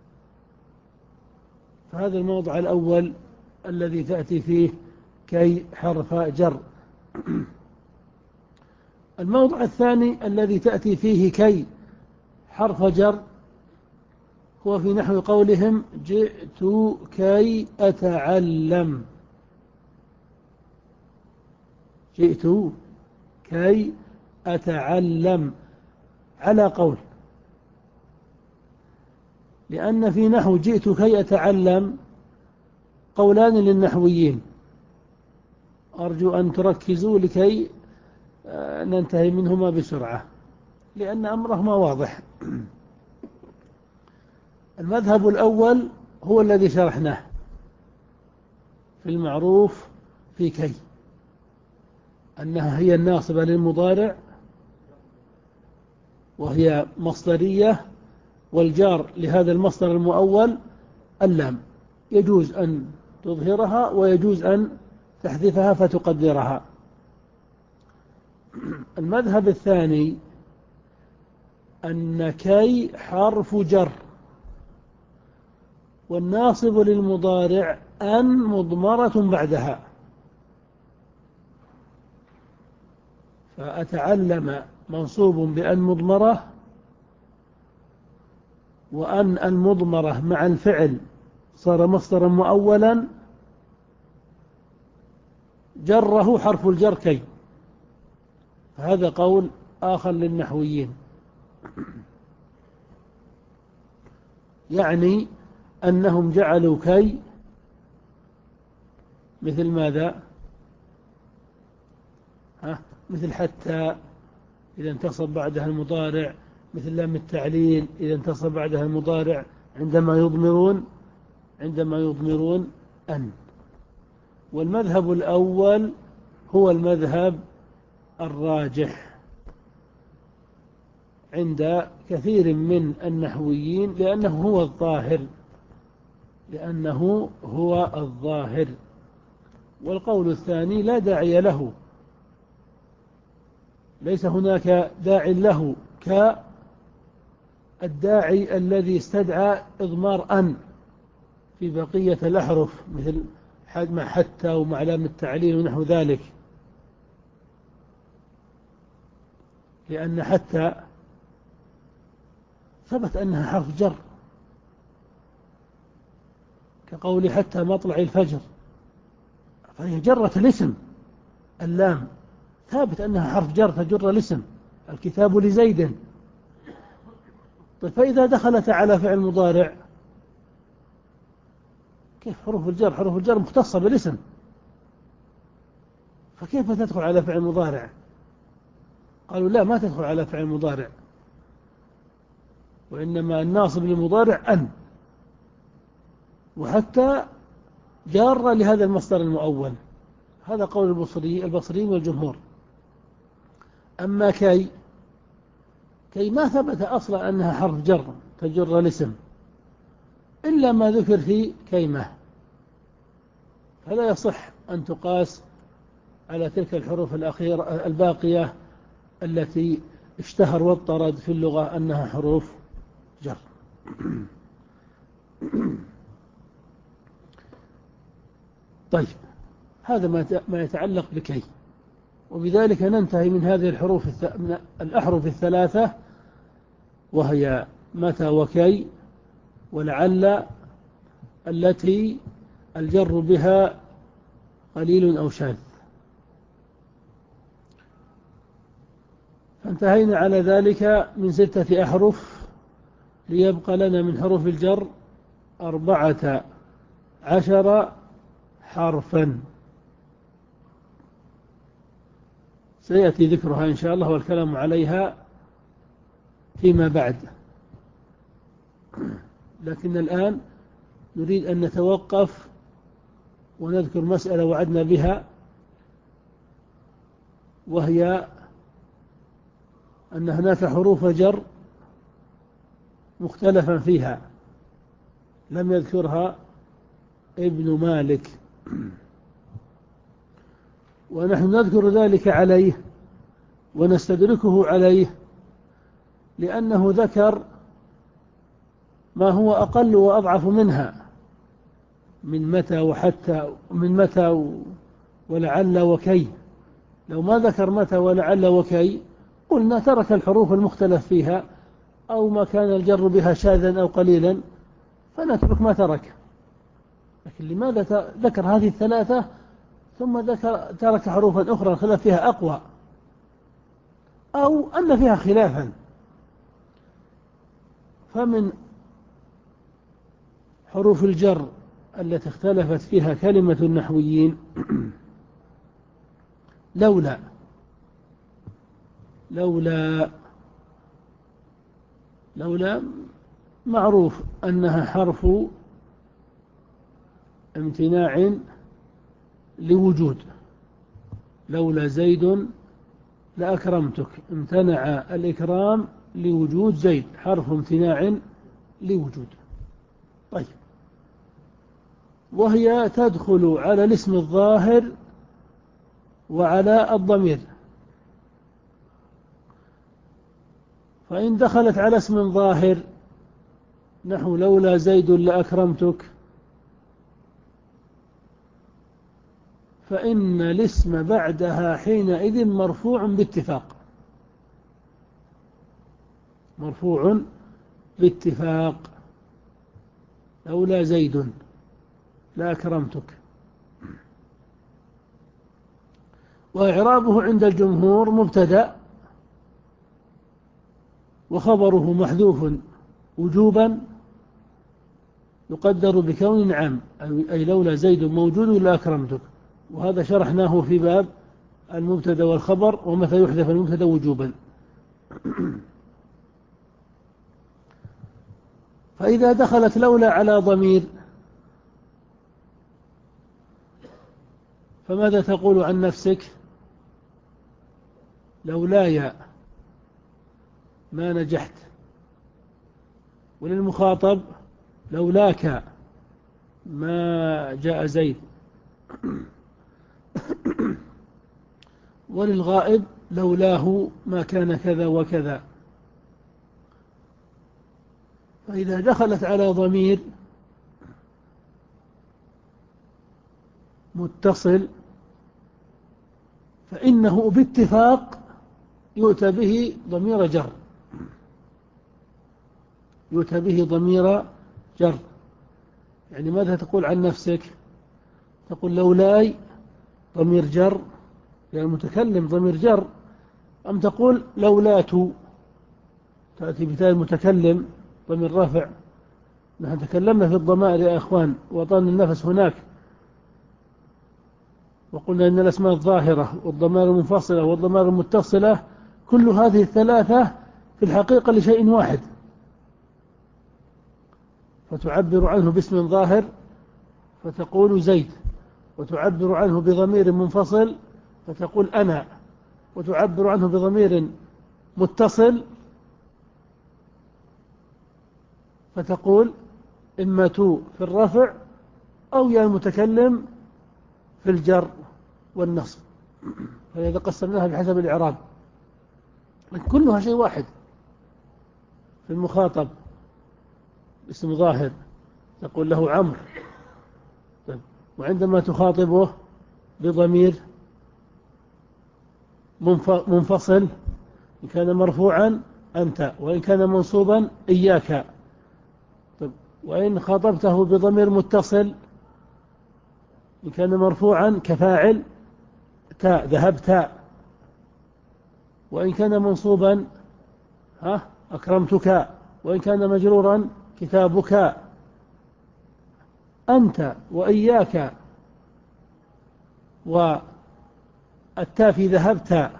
فهذا الموضع الأول الذي تأتي فيه كي حرف جر. الموضع الثاني الذي تأتي فيه كي حرف جر هو في نحو قولهم جئت كي أتعلم، جئت كي أتعلم على قول، لأن في نحو جئت كي أتعلم قولان للنحويين، أرجو أن تركزوا لكي ننتهي منهما بسرعة لأن أمرهما واضح. المذهب الأول هو الذي شرحناه في المعروف في كي، أنها هي الناصبة للمضارع وهي مصدرية، والجار لهذا المصدر المؤول اللام، يجوز أن تظهرها ويجوز أن تحذفها فتقدرها. المذهب الثاني أن كي حرف جر، والناصب للمضارع أن مضمرة بعدها، فأتعلم منصوب بأن مضمرة، وأن المضمرة مع الفعل صار مصدرا مؤولا، جره حرف الجر كي. هذا قول آخر للنحويين، يعني أنهم جعلوا كي مثل ماذا؟ ها؟ مثل حتى إذا انتصب بعدها المضارع، مثل لام التعليل إذا انتصب بعدها المضارع عندما يضمرون عندما يضمرون أن. والمذهب الأول هو المذهب الراجح عند كثير من النحويين، لأنه هو الظاهر لأنه هو الظاهر والقول الثاني لا داعي له، ليس هناك داع له كالداعي الذي استدعى إضمار أن في بقية الأحرف، مثل مع حتى ومع لام التعليل ونحو ذلك، لأن حتى ثبت أنها حرف جر، كقول حتى مطلع الفجر، فهي جرت الاسم، اللام ثابت أنها حرف جر تجر الاسم، الكتاب لزيد. طيب فإذا دخلت على فعل مضارع كيف؟ حروف الجر حروف الجر مختصة بالاسم، فكيف تدخل على فعل مضارع؟ قالوا لا، ما تدخل على فعل مضارع، وإنما الناصب للمضارع أن، وحتى جارة لهذا المصدر المؤول. هذا قول البصري البصريين والجمهور. أما كي كي ما ثبت أصلا أنها حرف جر تجر الاسم إلا ما ذكر في كيمة، فلا يصح أن تقاس على تلك الحروف الأخيرة الباقية التي اشتهر واضطرد في اللغة أنها حروف جر. طيب هذا ما يتعلق بكي، وبذلك ننتهي من هذه الحروف من الأحرف الثلاثة، وهي متى وكي ولعل، التي الجر بها قليل أو شاذ. فانتهينا على ذلك من ستة أحرف، ليبقى لنا من حروف الجر أربعة عشر حرفا. سيأتي ذكرها إن شاء الله والكلام عليها فيما بعد، لكن الآن نريد أن نتوقف ونذكر مسألة وعدنا بها، وهي أن هناك حروف جر مختلفا فيها لم يذكرها ابن مالك، ونحن نذكر ذلك عليه ونستدركه عليه لأنه ذكر ما هو أقل وأضعف منها من متى وحتى، من متى ولعل وكي. لو ما ذكر متى ولعل وكي قلنا ترك الحروف المختلف فيها أو ما كان الجر بها شاذا أو قليلا فنترك ما ترك. لكن لماذا ذكر هذه الثلاثة ثم ذكر ترك حروفا أخرى الخلاف فيها أقوى أو أن فيها خلافا؟ فمن حروف الجر التي اختلفت فيها كلمة النحويين لولا. لولا لولا معروف أنها حرف امتناع لوجود. لولا زيد لأكرمتك، امتنع الإكرام لوجود زيد، حرف امتناع لوجود. طيب، وهي تدخل على الاسم الظاهر وعلى الضمير. فإن دخلت على اسم ظاهر نحو لولا زيد لأكرمتك فإن الاسم بعدها حينئذ مرفوع باتفاق، مرفوع باتفاق. لولا زيد لأكرمتك. وإعرابه عند الجمهور مبتدأ وخبره محذوف وجوبا يقدر بكون عام، أي لولا زيد موجود لأكرمتك. وهذا شرحناه في باب المبتدأ والخبر ومتى يحذف المبتدأ وجوبا. فإذا دخلت لولا على ضمير فماذا تقول عن نفسك؟ لولاي ما نجحت. وللمخاطب لولاك ما جاء زيد. وللغائب لولاه ما كان كذا وكذا. فإذا دخلت على ضمير متصل فإنه باتفاق يؤتى به ضمير جر، يؤتى به ضمير جر. يعني ماذا تقول عن نفسك؟ تقول لولاي ضمير جر، يعني المتكلم ضمير جر، أم تقول لولات تأتي بتاء المتكلم ضمير رافع؟ نحن تكلمنا في الضمائر يا أخوان وطن النفس هناك، وقلنا إن الأسماء الظاهرة والضمائر المنفصلة والضمائر المتصلة كل هذه الثلاثة في الحقيقة لشيء واحد، فتعبر عنه باسم ظاهر فتقول زيد، وتعبر عنه بضمير منفصل فتقول أنا، وتعبر عنه بضمير متصل فتقول إما تو في الرفع أو يا المتكلم في الجر والنصب. فإذا قسمناها بحسب الإعراب كلها شيء واحد. في المخاطب اسم ظاهر تقول له عمرو، وعندما تخاطبه بضمير منفصل إن كان مرفوعا أنت، وإن كان منصوبا إياك. طيب، وإن خاطبته بضمير متصل إن كان مرفوعا كفاعل تاء ذهبت، وإن كان منصوبا ها أكرمتك، وإن كان مجرورا كتابك. أنت وإياك والتاء في ذهبت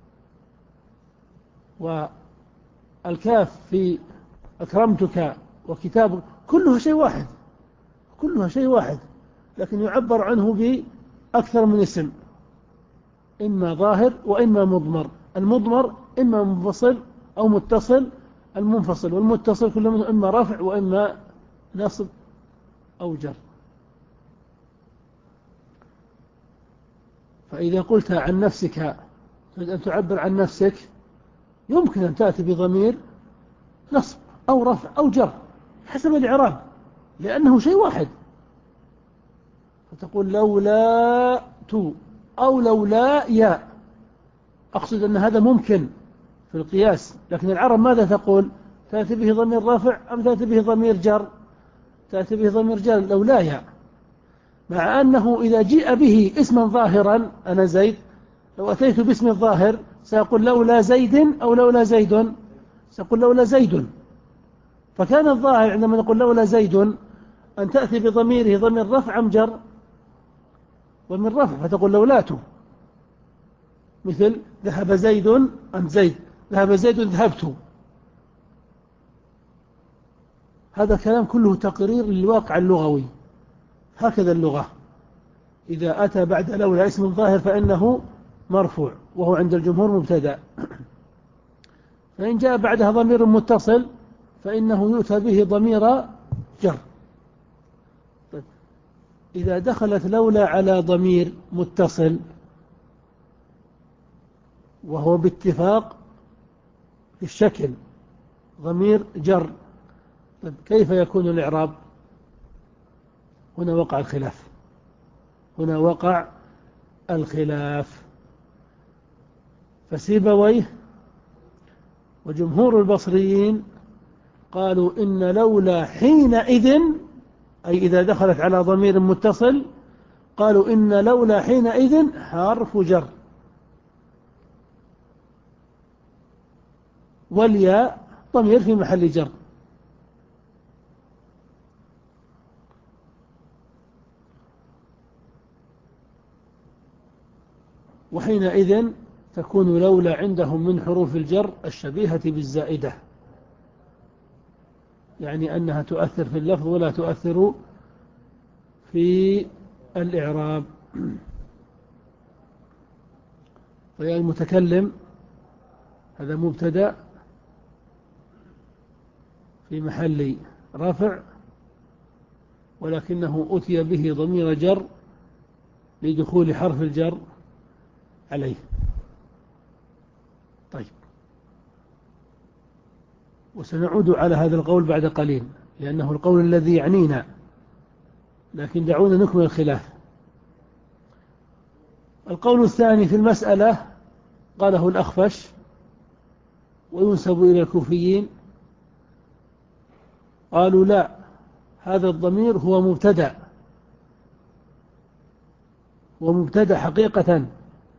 والكاف في أكرمتك وكتابك كلها شيء واحد، كلها شيء واحد، لكن يعبر عنه بأكثر من اسم، إما ظاهر وإما مضمر. المضمر إما منفصل أو متصل، المنفصل والمتصل كل منه إما رفع وإما نصب أو جر. فإذا قلت عن نفسك تريد أن تعبر عن نفسك يمكن أن تأتي بضمير نصب أو رفع أو جر حسب الإعراب، لأنه شيء واحد. فتقول لولا تو أو لولا يا. أقصد أن هذا ممكن في القياس، لكن العرب ماذا تقول؟ تأتي به ضمير رافع أم تأتي به ضمير جر؟ تأتي به ضمير جر لولا يا، مع أنه إذا جيء به اسما ظاهرا أنا زيد، لو أتيت باسم الظاهر سيقول لولا زيد أو لولا زيد، سيقول لولا زيد. فكان الظاهر عندما نقول لولا زيد أن تأتي بضميره ضمير رفع أم جر؟ ضمير رفع، فتقول لولاته، مثل ذهب زيد أم زيد، ذهب زيد ذهبت. هذا كلام كله تقرير للواقع اللغوي، هكذا اللغة، إذا أتى بعد لولا اسم ظاهر فإنه مرفوع وهو عند الجمهور مبتدأ، فإن جاء بعدها ضمير متصل فإنه يؤتى به ضمير جر. إذا دخلت لولا على ضمير متصل وهو باتفاق في الشكل ضمير جر، كيف يكون الإعراب؟ هنا وقع الخلاف، هنا وقع الخلاف. فسيبويه وجمهور البصريين قالوا إن لولا حينئذ، أي إذا دخلت على ضمير متصل، قالوا إن لولا حينئذ حرف جر، والياء ضمير في محل جر. وحينئذ تكون لولا عندهم من حروف الجر الشبيهة بالزائدة، يعني أنها تؤثر في اللفظ ولا تؤثر في الإعراب. فيا المتكلم هذا مبتدأ في محل رفع، ولكنه أتي به ضمير جر لدخول حرف الجر عليه. طيب، وسنعود على هذا القول بعد قليل لأنه القول الذي يعنينا، لكن دعونا نكمل الخلاف. القول الثاني في المسألة قاله الأخفش وينسب إلى الكوفيين، قالوا لا، هذا الضمير هو مبتدأ، ومبتدأ حقيقة،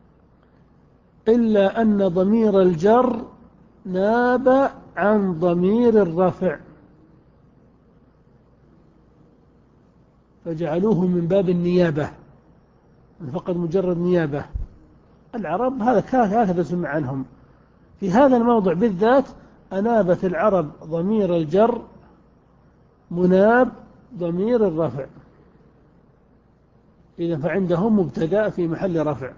إلا أن ضمير الجر ناب عن ضمير الرفع فجعلوه من باب النيابة، فقط مجرد نيابة. العرب هذا هكذا سمع عنهم. في هذا الموضع بالذات أنابت العرب ضمير الجر مناب ضمير الرفع، إذا فعندهم مبتدأ في محل رفع.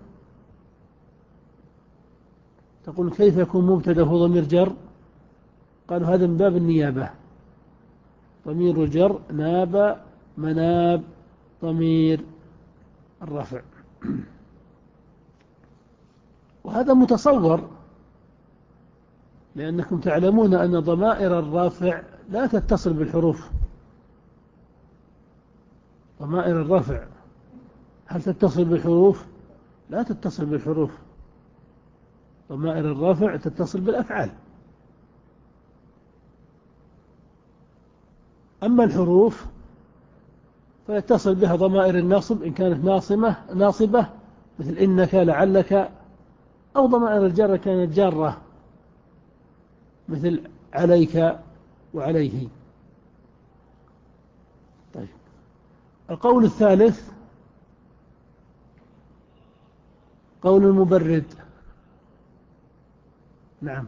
تقول كيف يكون مبتدأ هو ضمير جر؟ قالوا هذا من باب النيابة، ضمير الجر ناب مناب ضمير الرفع. وهذا متصور، لأنكم تعلمون أن ضمائر الرافع لا تتصل بالحروف. ضمائر الرفع هل تتصل بالحروف؟ لا تتصل بالحروف. ضمائر الرفع تتصل بالأفعال. أما الحروف فيتصل بها ضمائر النصب إن كانت ناصمة ناصبة مثل إنك لعلك، أو ضمائر الجر كانت جارة مثل عليك وعليه. طيب، القول الثالث قول المبرد. نعم.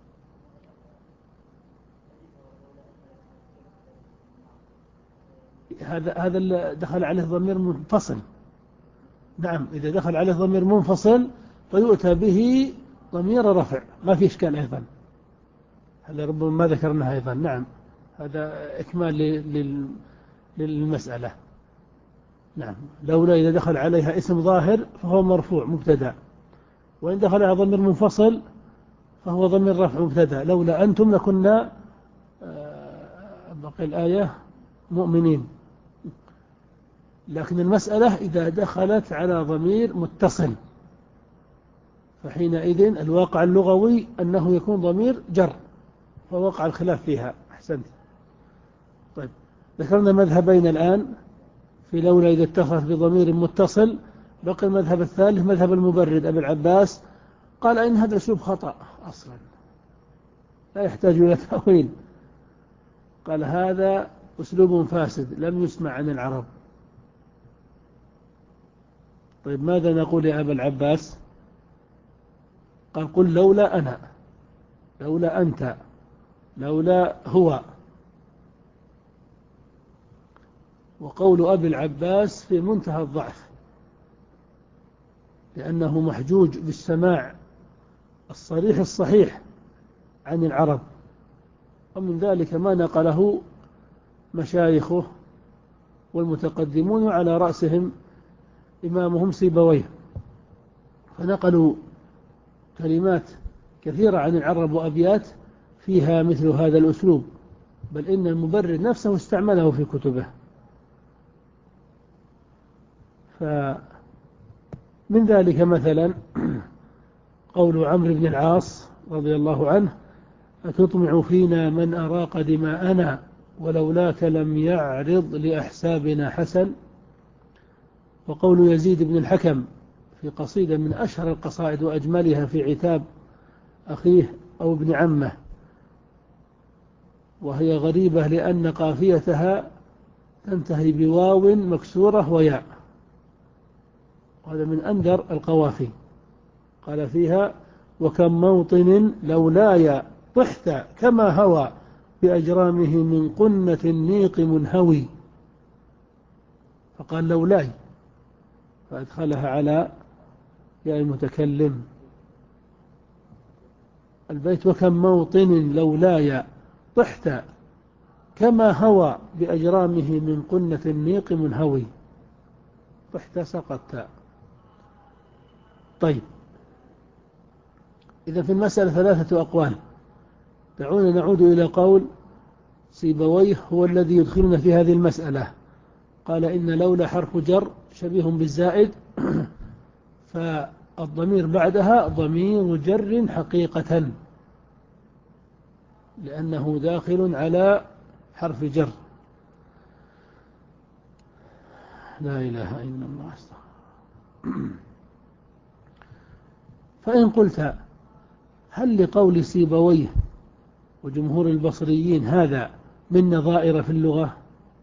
هذا هذا اللي دخل عليه ضمير منفصل. نعم، إذا دخل عليه ضمير منفصل فيؤتى به ضمير رفع، ما في إشكال أيضا. هذا ربما ما ذكرناه أيضا. نعم، هذا إكمال لل... للمسألة. نعم، لولا إذا دخل عليها اسم ظاهر فهو مرفوع مبتدأ، وإن دخل على ضمير منفصل فهو ضمير رفع مبتدأ. لولا أنتم لكنا بقي الآية مؤمنين. لكن المسألة إذا دخلت على ضمير متصل فحينئذ الواقع اللغوي أنه يكون ضمير جر، فوقع الخلاف فيها. أحسنت. طيب، ذكرنا مذهبين الآن في لولا إذا اتصلت بضمير متصل. بقي المذهب الثالث مذهب المبرد أبي العباس، قال إن هذا الأسلوب خطأ أصلا لا يحتاج إلى تأويل. قال هذا أسلوب فاسد لم يسمع عن العرب. طيب، ماذا نقول يا أبا العباس؟ قال قل لولا أنا، لولا أنت، لولا هو. وقول أبي العباس في منتهى الضعف، لأنه محجوج بالسماع الصريح الصحيح عن العرب، ومن ذلك ما نقله مشايخه والمتقدمون وعلى رأسهم إمامهم سيبويه، فنقلوا كلمات كثيرة عن العرب وأبيات فيها مثل هذا الأسلوب، بل إن المبرد نفسه استعمله في كتبه. فمن ذلك مثلا قول عمرو بن العاص رضي الله عنه: أتطمع فينا من أراق دماءنا ولولاك لم يعرض لأحسابنا حسن. وقول يزيد بن الحكم في قصيدة من أشهر القصائد وأجملها في عتاب أخيه أو ابن عمه، وهي غريبة لأن قافيتها تنتهي بواو مكسورة وياء، وهذا من أندر القوافي. قال فيها: وكم موطن لولاي طحت كما هوى بأجرامه من قنة النيق منهوي. فقال لولاي فأدخلها على ياء المتكلم. البيت: وكم موطن لولاي طحت كما هوى بأجرامه من قنة النيق منهوي. طحت سقطت. طيب، إذا في المسألة ثلاثة أقوال. دعونا نعود إلى قول سيبويه هو الذي يدخلنا في هذه المسألة. قال إن لولا حرف جر شبيه بالزائد، فالضمير بعدها ضمير جر حقيقة، لأنه داخل على حرف جر. لا إله إلا الله. فإن قلت هل لقول سيبويه وجمهور البصريين هذا من نظائر في اللغة؟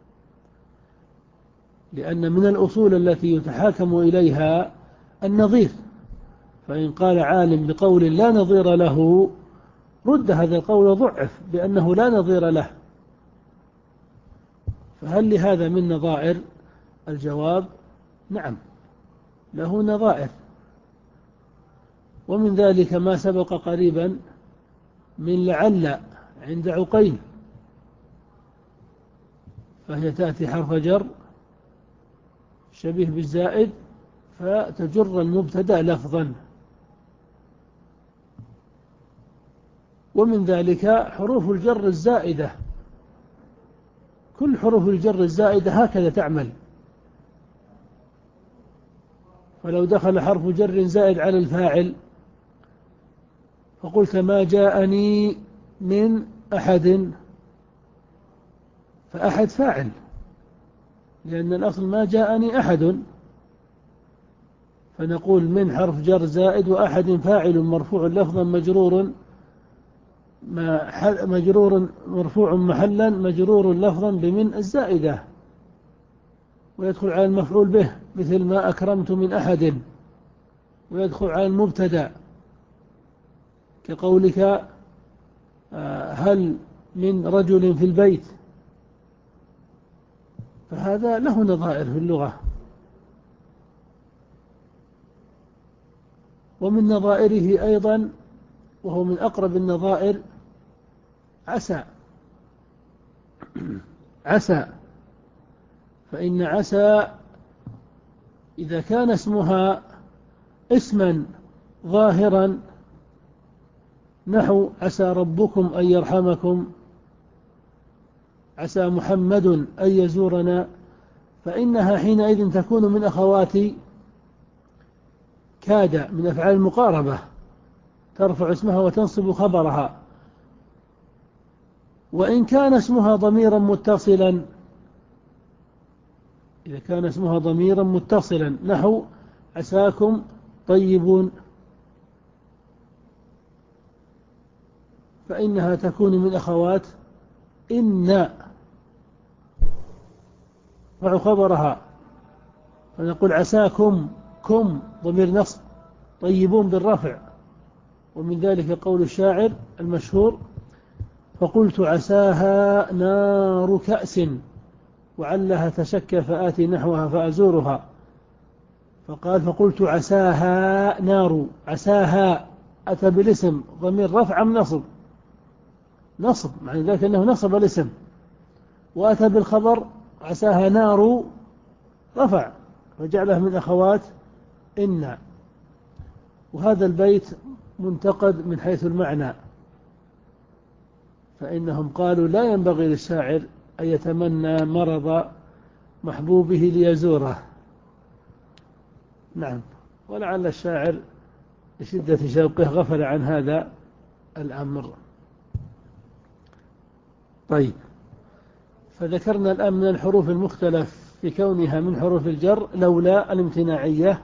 لأن من الأصول التي يتحاكم إليها النظير، فإن قال عالم بقول لا نظير له رد هذا القول ضعف بأنه لا نظير له. فهل لهذا من نظائر؟ الجواب: نعم، له نظائر. ومن ذلك ما سبق قريبا من لعل عند عقيل، فهي تأتي حرف جر شبيه بالزائد فتجر المبتدأ لفظا. ومن ذلك حروف الجر الزائدة، كل حروف الجر الزائدة هكذا تعمل. فلو دخل حرف جر زائد على الفاعل فقلت ما جاءني من أحد، فأحد فاعل، لأن الأصل ما جاءني أحد، فنقول من حرف جر زائد وأحد فاعل مرفوع لفظا مجرور مجرور مرفوع محلا مجرور لفظا بمن الزائدة. ويدخل على المفعول به مثل ما أكرمت من أحد، ويدخل على المبتدأ كقولك هل من رجل في البيت، فهذا له نظائر في اللغة. ومن نظائره أيضا، وهو من أقرب النظائر، عسى. عسى، فإن عسى إذا كان اسمها اسما ظاهرا نحو عسى ربكم أن يرحمكم، عسى محمد أن يزورنا، فإنها حينئذ تكون من أخوات كاد، من أفعال المقاربة، ترفع اسمها وتنصب خبرها. وإن كان اسمها ضميرا متصلا، إذا كان اسمها ضميرا متصلا نحو عساكم طيبون، فإنها تكون من أخوات إن، رفع خبرها، فنقول عساكم، كم ضمير نصب، طيبون بالرفع. ومن ذلك قول الشاعر المشهور: فقلت عساها نار كأس وعلها تشكى فآتي نحوها فأزورها. فقال فقلت عساها نار، عساها أتى بالاسم ضمير رفع أم نصب؟ نصب، معنى ذلك أنه نصب الاسم. وأتى بالخبر عساها نار رفع، فجعله من أخوات إن. وهذا البيت منتقد من حيث المعنى، فإنهم قالوا لا ينبغي للشاعر أن يتمنى مرض محبوبه ليزوره. نعم، ولعل الشاعر لشدة شوقه غفل عن هذا الأمر. طيب، فذكرنا الآن من الحروف المختلف في كونها من حروف الجر لولا الامتناعية،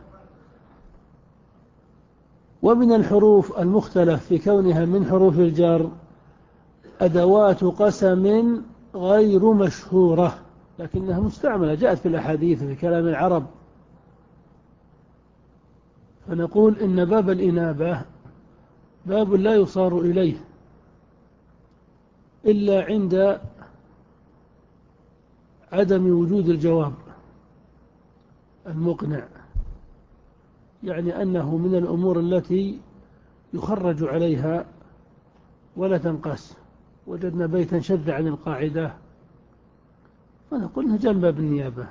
ومن الحروف المختلف في كونها من حروف الجر أدوات قسم غير مشهورة، لكنها مستعملة، جاءت في الأحاديث في كلام العرب. فنقول إن باب الإنابة باب لا يصار إليه إلا عند عدم وجود الجواب المقنع، يعني أنه من الأمور التي يخرج عليها ولا تنقاس. وجدنا بيتا شذ عن القاعدة، فنقول إنه جاء باب النيابة،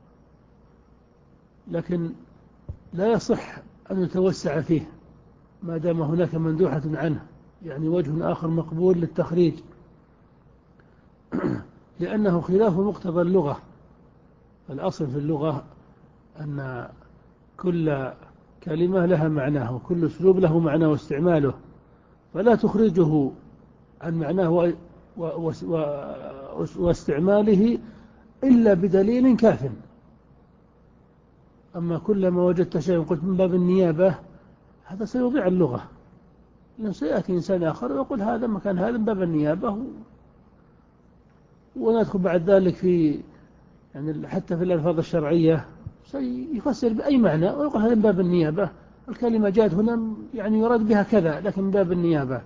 لكن لا يصح أن نتوسع فيه ما دام هناك مندوحة عنه، يعني وجه آخر مقبول للتخريج، لأنه خلاف مقتضى اللغة. الأصل في اللغة أن كل كلمة لها معناه، وكل أسلوب له معناه واستعماله، فلا تخرجه عن معناه واستعماله إلا بدليل كاف. أما كلما وجدت شيء قلت من باب النيابة، هذا سيضيع اللغة، لأنه سيأتي إنسان آخر ويقول هذا مكان هذا من باب النيابة، وندخل بعد ذلك في يعني حتى في الألفاظ الشرعية سيفسر بأي معنى ويقول هذا من باب النيابة، الكلمة جاءت هنا يعني يراد بها كذا لكن من باب النيابة.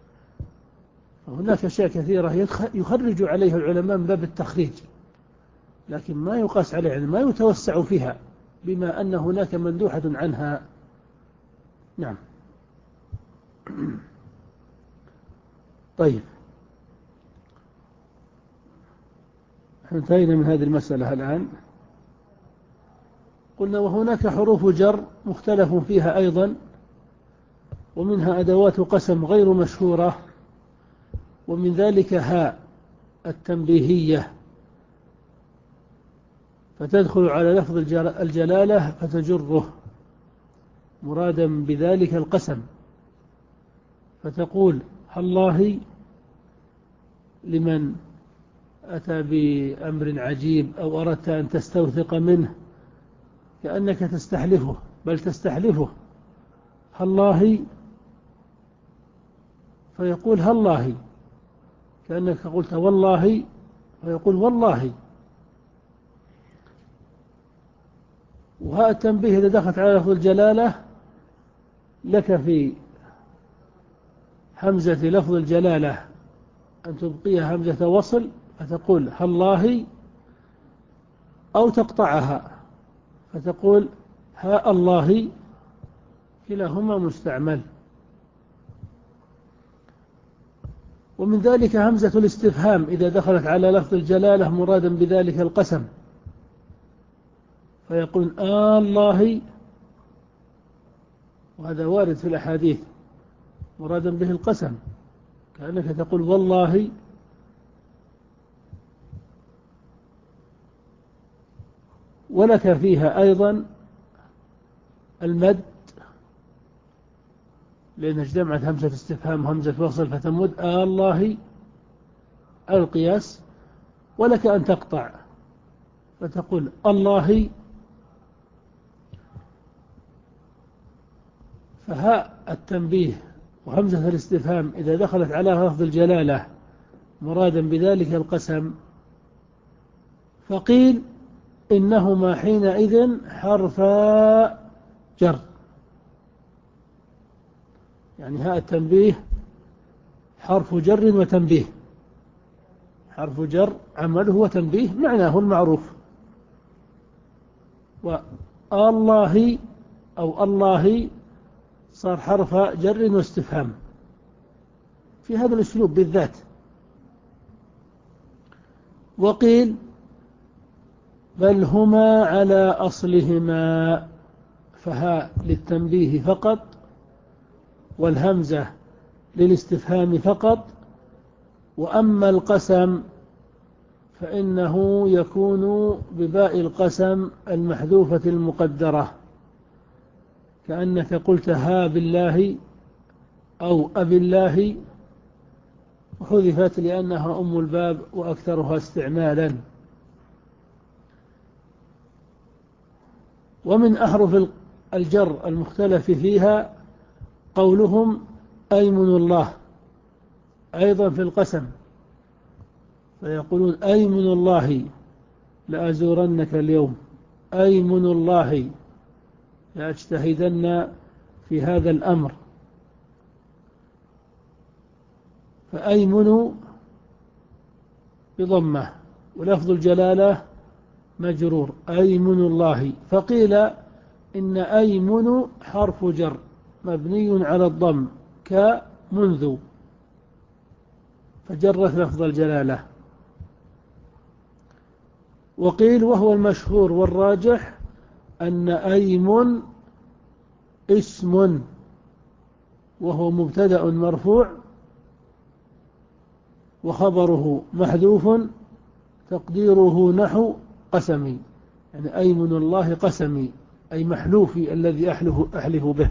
هناك أشياء كثيرة يخرج عليها العلماء من باب التخريج، لكن ما يقاس عليه، يعني ما يتوسع فيها بما أن هناك مندوحة عنها. نعم. طيب، انتهينا من هذه المسألة الآن. قلنا وهناك حروف جر مختلف فيها أيضا، ومنها أدوات قسم غير مشهورة، ومن ذلك هاء التنبيهية، فتدخل على لفظ الجلالة فتجره مرادا بذلك القسم، فتقول هالله لمن أتى بأمر عجيب أو أردت أن تستوثق منه، كأنك تستحلفه، بل تستحلفه هالله، فيقول هالله، كأنك قلت والله، فيقول والله. وهاء التنبيه إذا دخلت على لفظ الجلالة لك في همزة لفظ الجلالة أن تبقيها همزة وصل فتقول هالله، أو تقطعها فتقول هاء الله، كلاهما مستعمل. ومن ذلك همزة الاستفهام إذا دخلت على لفظ الجلالة مرادا بذلك القسم، فيقول آه الله، وهذا وارد في الأحاديث مرادا به القسم، كأنك تقول والله. ولك فيها أيضا المد، لأن اجتمعت همزة استفهام وهمزة وصل فتمد آه الله القياس. ولك أن تقطع فتقول الله. فهاء التنبيه وهمزة الاستفهام إذا دخلت على لفظ الجلالة مرادا بذلك القسم، فقيل إنهما حينئذ حرفا جر. يعني هاء التنبيه حرف جر وتنبيه، حرف جر عمله وتنبيه معناه المعروف. والله أو الله صار حرف جر واستفهام في هذا الأسلوب بالذات. وقيل بل هما على أصلهما، فهاء للتنبيه فقط والهمزة للاستفهام فقط، وأما القسم فإنه يكون بباء القسم المحذوفة المقدرة، كأنك قلت ها بالله أو أبي الله، وحذفت لأنها أم الباب وأكثرها استعمالا. ومن أحرف الجر المختلف فيها قولهم أيمن الله أيضا في القسم، فيقولون أيمن الله لأزورنك اليوم، أيمن الله لأجتهدن في هذا الأمر. فأيمن بضمة، ولفظ الجلالة مجرور أيمن الله. فقيل إن أيمن حرف جر مبني على الضم كمنذ، فجرت لفظ الجلالة. وقيل وهو المشهور والراجح أن أيمن اسم وهو مبتدأ مرفوع وخبره محذوف تقديره نحو قسمي، يعني أيمن الله قسمي أي محلوفي الذي أحلف, أحلف به.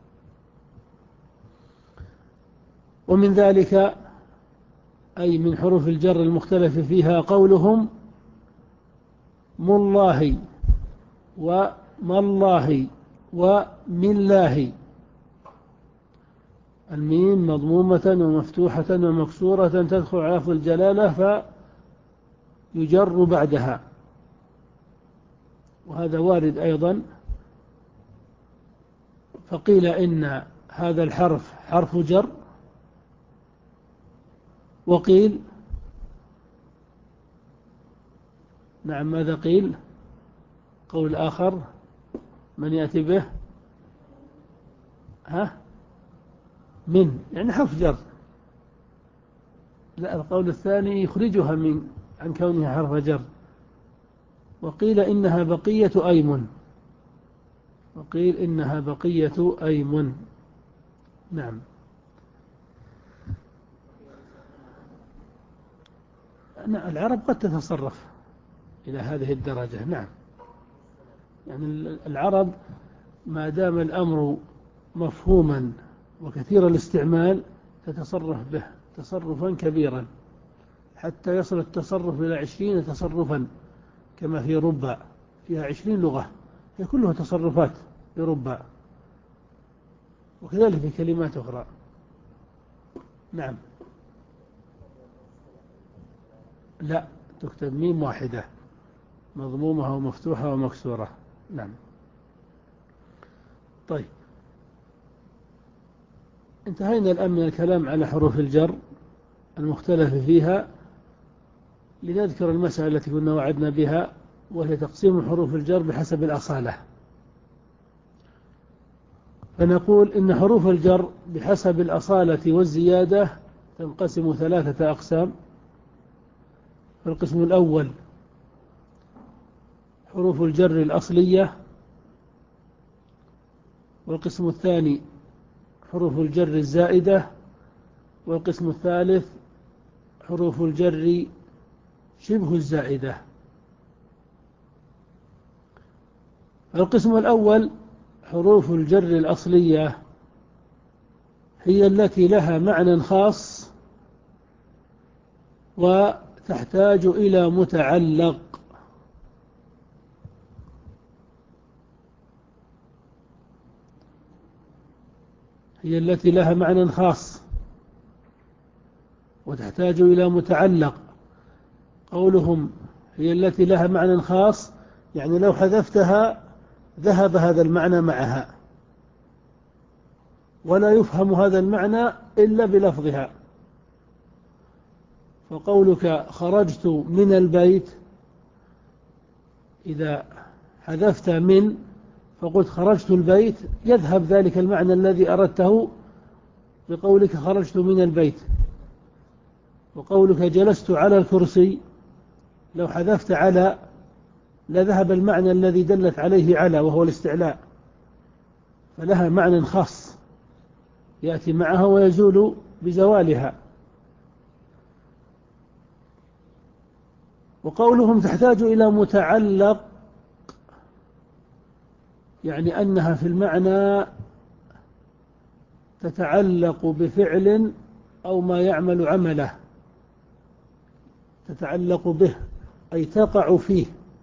ومن ذلك أي من حروف الجر المختلف فيها قولهم مالله ومالله ومالله، الميم مضمومة ومفتوحة ومكسورة تدخل على لفظ الجلالة فيجر بعدها، وهذا وارد أيضا. فقيل إن هذا الحرف حرف جر. وقيل نعم ماذا قيل؟ قول آخر من يأتي به ها من يعني حرف جر. لا، القول الثاني يخرجها من عن كونها حرف جر. وقيل إنها بقية أيمن، وقيل إنها بقية أيمن. نعم. العرب قد تتصرف إلى هذه الدرجة. نعم، يعني العرب ما دام الأمر مفهوما وكثير الاستعمال تتصرف به تصرفا كبيرا، حتى يصل التصرف إلى عشرين تصرفا، كما في ربع فيها عشرين لغة، هي كلها تصرفات في ربع، وكذلك في كلمات أخرى. نعم. لا، تكتب ميم واحدة مضمومة ومفتوحة ومكسورة. نعم. طيب، انتهينا الآن من الكلام على حروف الجر المختلف فيها، لنذكر المسألة التي كنا وعدنا بها، وهي تقسيم حروف الجر بحسب الأصالة. فنقول إن حروف الجر بحسب الأصالة والزيادة تنقسم ثلاثة أقسام. القسم الأول حروف الجر الأصلية، والقسم الثاني حروف الجر الزائدة، والقسم الثالث حروف الجر شبه الزائدة. القسم الأول حروف الجر الأصلية هي التي لها معنى خاص وتحتاج إلى متعلق. هي التي لها معنى خاص وتحتاج إلى متعلق. قولهم هي التي لها معنى خاص، يعني لو حذفتها ذهب هذا المعنى معها، ولا يفهم هذا المعنى إلا بلفظها. فقولك خرجت من البيت، إذا حذفت من فقلت خرجت البيت، يذهب ذلك المعنى الذي أردته بقولك خرجت من البيت. وقولك جلست على الكرسي، لو حذفت على لذهب المعنى الذي دلت عليه على، وهو الاستعلاء. فلها معنى خاص يأتي معها ويزول بزوالها. وقولهم تحتاج إلى متعلق، يعني أنها في المعنى تتعلق بفعل أو ما يعمل عمله، تتعلق به أي تقع فيه.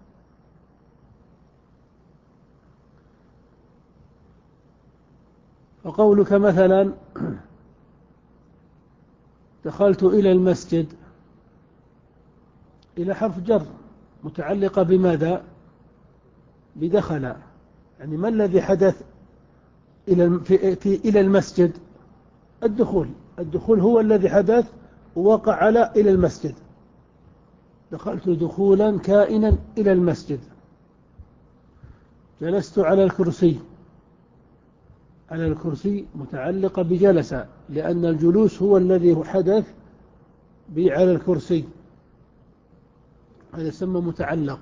فقولك مثلا دخلت إلى المسجد، إلى حرف جر متعلقة بماذا؟ بدخل. يعني ما الذي حدث إلى في في إلى المسجد؟ الدخول. الدخول هو الذي حدث ووقع على إلى المسجد. دخلت دخولا كائنا إلى المسجد. جلست على الكرسي، على الكرسي متعلقة بجلس، لأن الجلوس هو الذي حدث على الكرسي، هذا يسمى متعلق.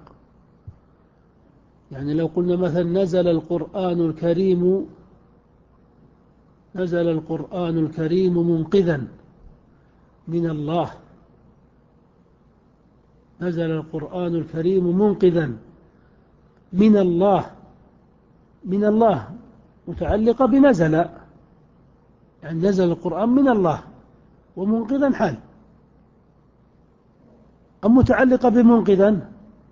يعني لو قلنا مثلا نزل القرآن الكريم، نزل القرآن الكريم منقذا من الله، نزل القرآن الكريم منقذا من الله. من الله متعلقة بنزل، يعني نزل القرآن من الله، ومنقذا حال. أم متعلقة بمنقذا؟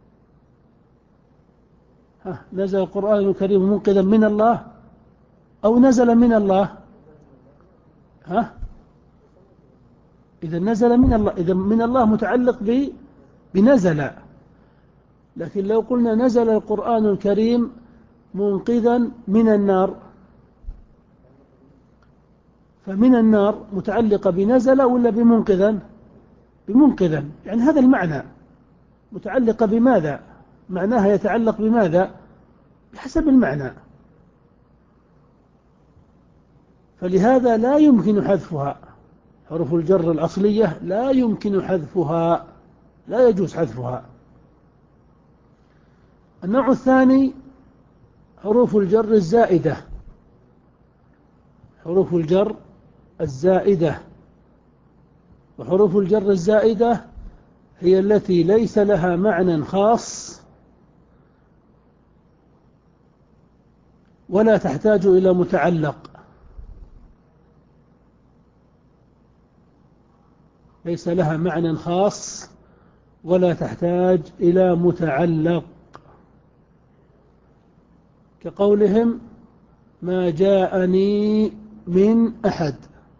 ها، نزل القرآن الكريم منقذا من الله أو نزل من الله؟ ها، إذا نزل من الله، إذا من الله متعلق بنزل. لكن لو قلنا نزل القرآن الكريم منقذا من النار، فمن النار متعلقة بنزل ولا بمنقذا؟ بمنقذا. يعني هذا المعنى متعلقة بماذا؟ معناها يتعلق بماذا؟ بحسب المعنى. فلهذا لا يمكن حذفها. حروف الجر الأصلية لا يمكن حذفها، لا يجوز حذفها. النوع الثاني حروف الجر الزائدة. حروف الجر الزائدة. وحروف الجر الزائدة هي التي ليس لها معنى خاص ولا تحتاج إلى متعلق. ليس لها معنى خاص ولا تحتاج إلى متعلق، كقولهم ما جاءني من أحد.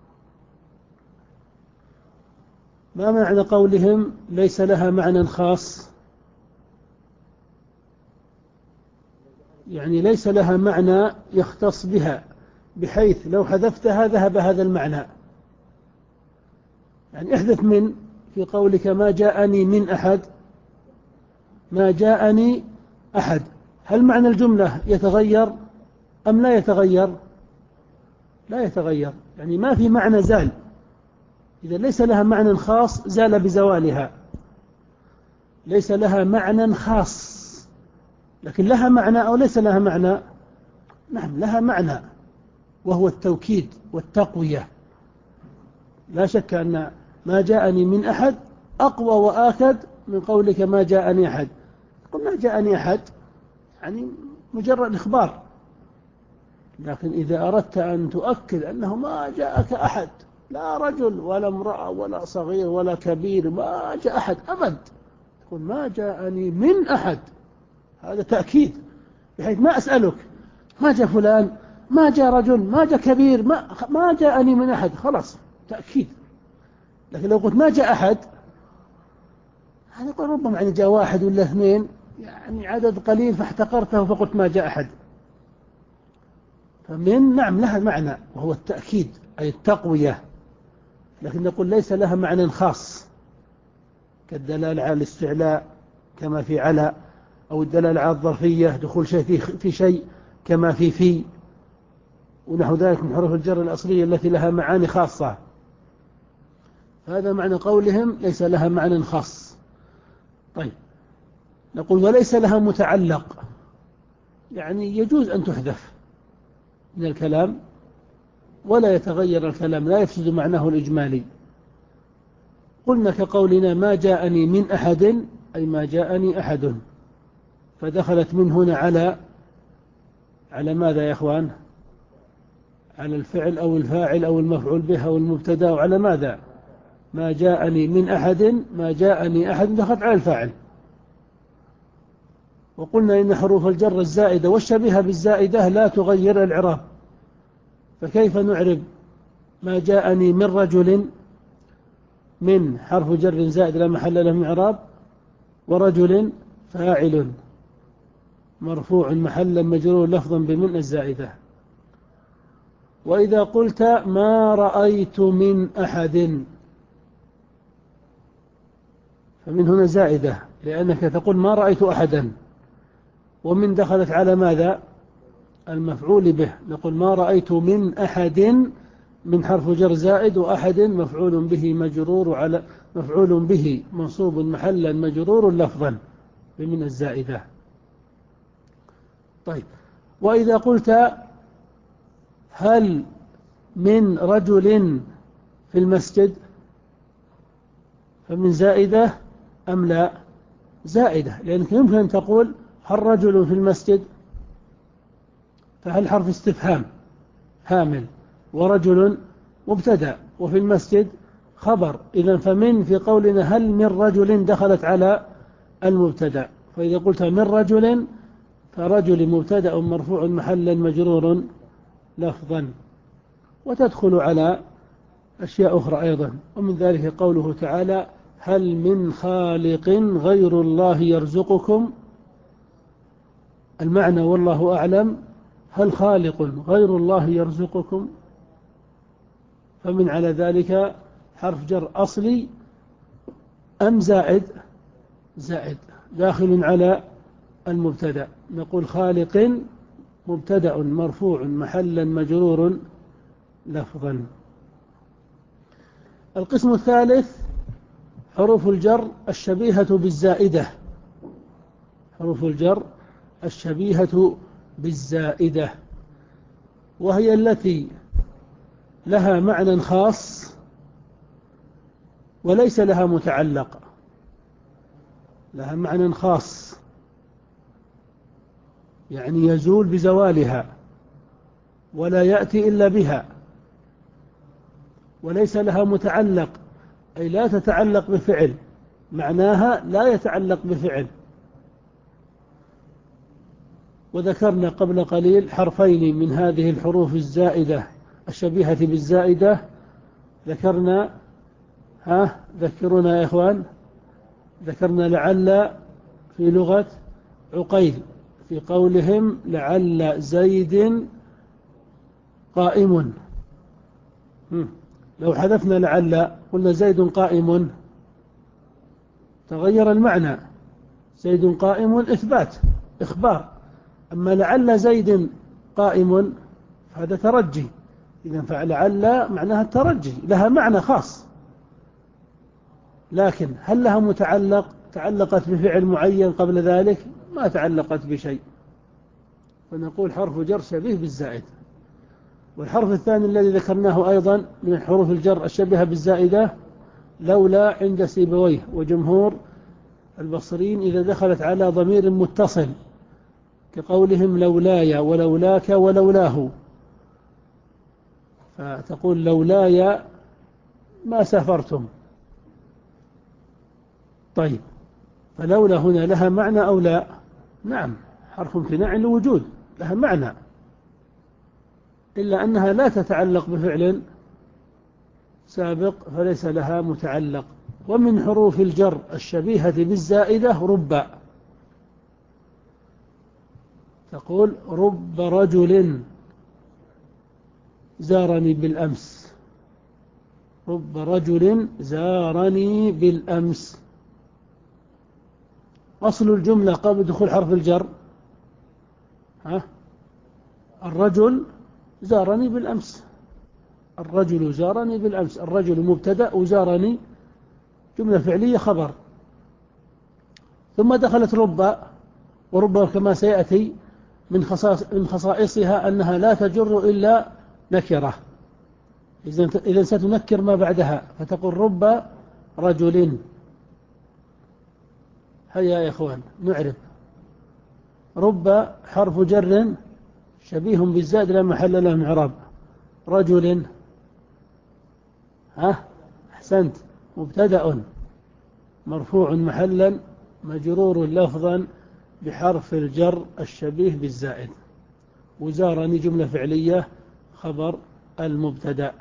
ما معنى قولهم ليس لها معنى خاص؟ يعني ليس لها معنى يختص بها، بحيث لو حذفتها ذهب هذا المعنى. يعني احذف من في قولك ما جاءني من أحد، ما جاءني أحد، هل معنى الجملة يتغير أم لا يتغير؟ لا يتغير، يعني ما في معنى زال. إذا ليس لها معنى خاص زال بزوالها، ليس لها معنى خاص. لكن لها معنى أو ليس لها معنى؟ نعم لها معنى، وهو التوكيد والتقوية. لا شك أن ما جاءني من أحد أقوى وآكد من قولك ما جاءني أحد. قل ما جاءني أحد يعني مجرد إخبار، لكن إذا أردت أن تؤكد أنه ما جاءك أحد، لا رجل ولا امرأة ولا صغير ولا كبير، ما جاء أحد أبد، تقول ما جاءني من أحد، هذا تأكيد، بحيث ما أسألك ما جاء فلان، ما جاء رجل، ما جاء كبير، ما, ما جاءني من أحد، خلاص تأكيد. لكن لو قلت ما جاء أحد، هذا يقول ربما يعني جاء واحد ولا اثنين، يعني عدد قليل فاحتقرته فقلت ما جاء أحد. فمن نعم لها معنى وهو التأكيد أي التقوية، لكن نقول ليس لها معنى خاص كالدلالة على الاستعلاء كما في على، أو الدلالة على الظرفية دخول شيء في شيء كما في في، ونحو ذلك من حروف الجر الأصلية التي لها معاني خاصة. هذا معنى قولهم ليس لها معنى خاص. طيب نقول وليس لها متعلق، يعني يجوز أن تحذف من الكلام ولا يتغير الكلام، لا يفسد معناه الإجمالي. قلنا كقولنا ما جاءني من أحد، أي ما جاءني أحد، فدخلت من هنا على على ماذا يا أخوان؟ على الفعل أو الفاعل أو المفعول به أو المبتدا، وعلى ماذا؟ ما جاءني من أحد، ما جاءني أحد دخلت على الفاعل. وقلنا إن حروف الجر الزائدة والشبيهة بالزائدة لا تغير الإعراب، فكيف نعرب ما جاءني من رجل؟ من حرف جر زائد لا محل له من إعراب، ورجل فاعل مرفوع محلا مجرور لفظا بمن الزائدة. وإذا قلت ما رأيت من أحد، فمن هنا زائدة، لأنك تقول ما رأيت أحدا، ومن دخلت على ماذا؟ المفعول به، نقول ما رأيت من أحد من حرف جر زائد، وأحد مفعول به مجرور على مفعول به منصوب محلا مجرور لفظا بمن الزائدة. طيب وإذا قلت هل من رجل في المسجد، فمن زائدة أم لا؟ زائدة، لأنك يمكن أن تقول هل رجل في المسجد، فهل حرف استفهام هامل، ورجل مبتدأ، وفي المسجد خبر، إذن فمن في قولنا هل من رجل دخلت على المبتدأ، فإذا قلت من رجل فرجل مبتدأ مرفوع محلا مجرور لفظا. وتدخل على أشياء أخرى أيضا، ومن ذلك قوله تعالى هل من خالق غير الله يرزقكم، المعنى والله أعلم هل خالق غير الله يرزقكم، فمن على ذلك حرف جر أصلي أم زائد؟ زائد داخل على المبتدأ، نقول خالق مبتدأ مرفوع محلا مجرور لفظا. القسم الثالث حروف الجر الشبيهة بالزائدة، حروف الجر الشبيهة بالزائدة، وهي التي لها معنى خاص وليس لها متعلق، لها معنى خاص يعني يزول بزوالها ولا يأتي إلا بها، وليس لها متعلق أي لا تتعلق بفعل، معناها لا يتعلق بفعل. وذكرنا قبل قليل حرفين من هذه الحروف الزائدة الشبيهة بالزائدة، ذكرنا ها ذكرونا يا إخوان، ذكرنا لعل في لغة عقيل في قولهم لعل زيد قائم. لو حذفنا لعل قلنا زيد قائم تغير المعنى. زيد قائم إثبات إخبار، أما لعل زيد قائم هذا ترجي. إذن فلعل معناها الترجي، لها معنى خاص، لكن هل لها متعلق؟ تعلقت بفعل معين قبل ذلك؟ ما تعلقت بشيء، فنقول حرف جر شبيه بالزائد. والحرف الثاني الذي ذكرناه أيضا من حروف الجر الشبيهة بالزائدة لولا عند سيبويه وجمهور البصريين إذا دخلت على ضمير متصل كقولهم لولاي ولولاك ولولاه، فتقول لولاي ما سافرتم. طيب، فلولا هنا لها معنى أو لا؟ نعم، حرف امتناع لوجود، لها معنى، إلا أنها لا تتعلق بفعل سابق فليس لها متعلق. ومن حروف الجر الشبيهة بالزائدة رب، تقول رب رجل زارني بالأمس، رب رجل زارني بالأمس. أصل الجملة قبل دخول حرف الجر ها الرجل زارني بالأمس، الرجل زارني بالأمس، الرجل مبتدأ وزارني جملة فعلية خبر. ثم دخلت رب، ورب كما سيأتي من خصائص من خصائصها أنها لا تجر إلا نكرة، إذن ستنكر ما بعدها فتقول رب رجل. هيا يا إخوان نعرف. رب حرف جر شبيه بالزائد لا محل له من إعراب. رجل ها أحسنت، مبتدأ مرفوع محلا مجرور لفظا بحرف الجر الشبيه بالزائد، وزارني جملة فعلية خبر المبتدأ.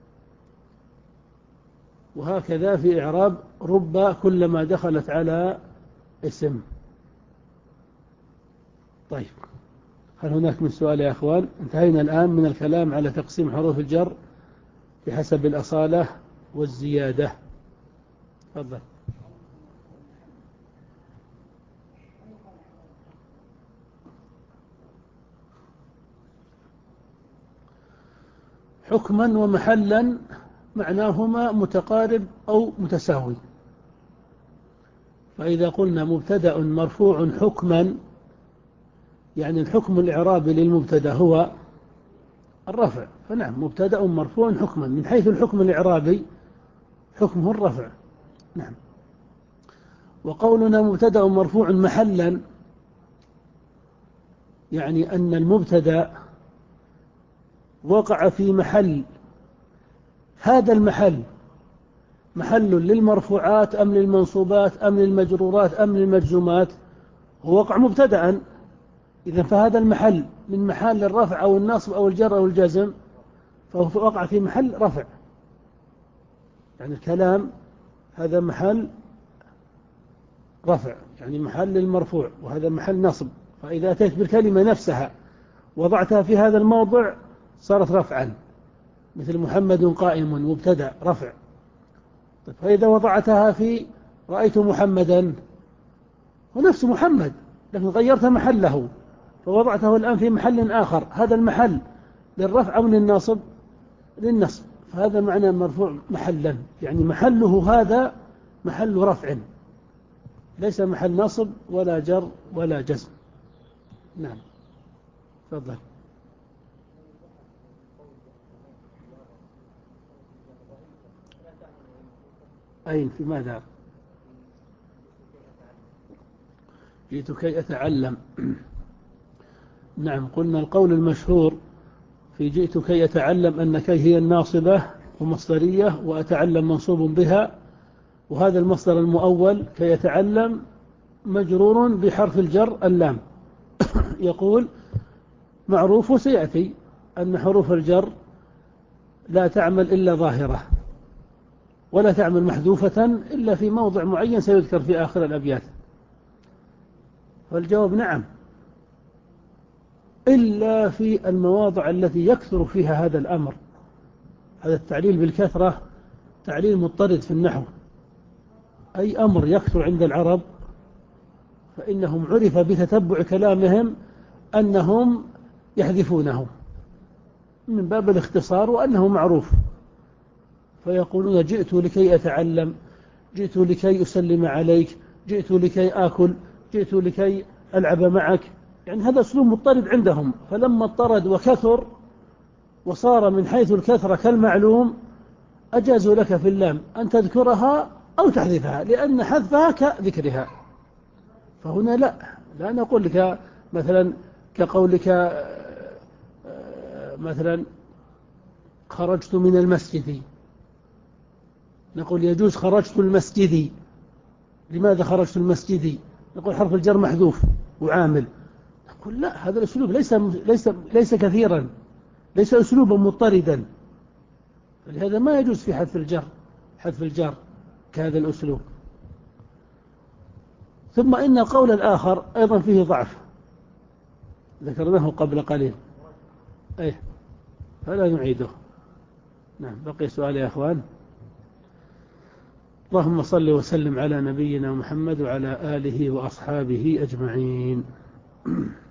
وهكذا في إعراب رب كلما دخلت على اسم. طيب، هل هناك من سؤال يا أخوان؟ انتهينا الآن من الكلام على تقسيم حروف الجر بحسب الأصالة والزيادة. تفضل. حكما ومحلا معناهما متقارب أو متساوي. فإذا قلنا مبتدأ مرفوع حكما يعني الحكم الإعرابي للمبتدأ هو الرفع، فنعم مبتدأ مرفوع حكما من حيث الحكم الإعرابي حكمه الرفع. نعم. وقولنا مبتدأ مرفوع محلا يعني أن المبتدأ وقع في محل، هذا المحل محل للمرفوعات أم للمنصوبات أم للمجرورات أم للمجزومات، هو وقع مبتدأ، إذن فهذا المحل من محل الرفع أو النصب أو الجر أو الجزم فهو وقع في محل رفع. يعني الكلام هذا محل رفع يعني محل المرفوع، وهذا محل نصب، فإذا أتيت بالكلمة نفسها وضعتها في هذا الموضع صارت رفعا، مثل محمد قائم مبتدأ رفع. طيب، فإذا وضعتها في رأيت محمدا ونفس محمد لكن غيرت محله فوضعته الآن في محل آخر، هذا المحل للرفع أو للنصب؟ للنصب، فهذا معنى مرفوع محلا، يعني محله هذا محل رفع ليس محل نصب ولا جر ولا جزم. نعم تفضل. أين في ماذا؟ جئت كي أتعلم. نعم، قلنا القول المشهور في جئت كي أتعلم أن كي هي الناصبة ومصدرية وأتعلم منصوب بها، وهذا المصدر المؤول كي يتعلم مجرور بحرف الجر اللام. يقول معروف وسيأتي أن حروف الجر لا تعمل إلا ظاهرة ولا تعمل محذوفة إلا في موضع معين سيذكر في آخر الأبيات. فالجواب نعم، إلا في المواضع التي يكثر فيها هذا الأمر. هذا التعليل بالكثرة تعليل مضطرد في النحو. أي أمر يكثر عند العرب فإنهم عرف بتتبع كلامهم أنهم يحذفونه من باب الاختصار وأنه معروف، فيقولون جئت لكي أتعلم، جئت لكي أسلم عليك، جئت لكي آكل، جئت لكي ألعب معك. يعني هذا أسلوب مضطرد عندهم، فلما اضطرد وكثر وصار من حيث الكثرة كالمعلوم أجازوا لك في اللام أن تذكرها أو تحذفها، لأن حذفها كذكرها. فهنا لا لا نقول لك مثلا كقولك مثلا خرجت من المسجد، نقول يجوز خرجت المسجد. لماذا خرجت المسجد؟ نقول حرف الجر محذوف وعامل. نقول لا، هذا الأسلوب ليس ليس ليس كثيرا، ليس أسلوبا مضطردا، فلهذا ما يجوز في حذف الجر حذف الجر كهذا الأسلوب. ثم إن القول الآخر أيضا فيه ضعف ذكرناه قبل قليل، أيه فلا نعيده. نعم، بقي سؤال يا أخوان. اللهم صل وسلم على نبينا محمد وعلى آله وأصحابه أجمعين.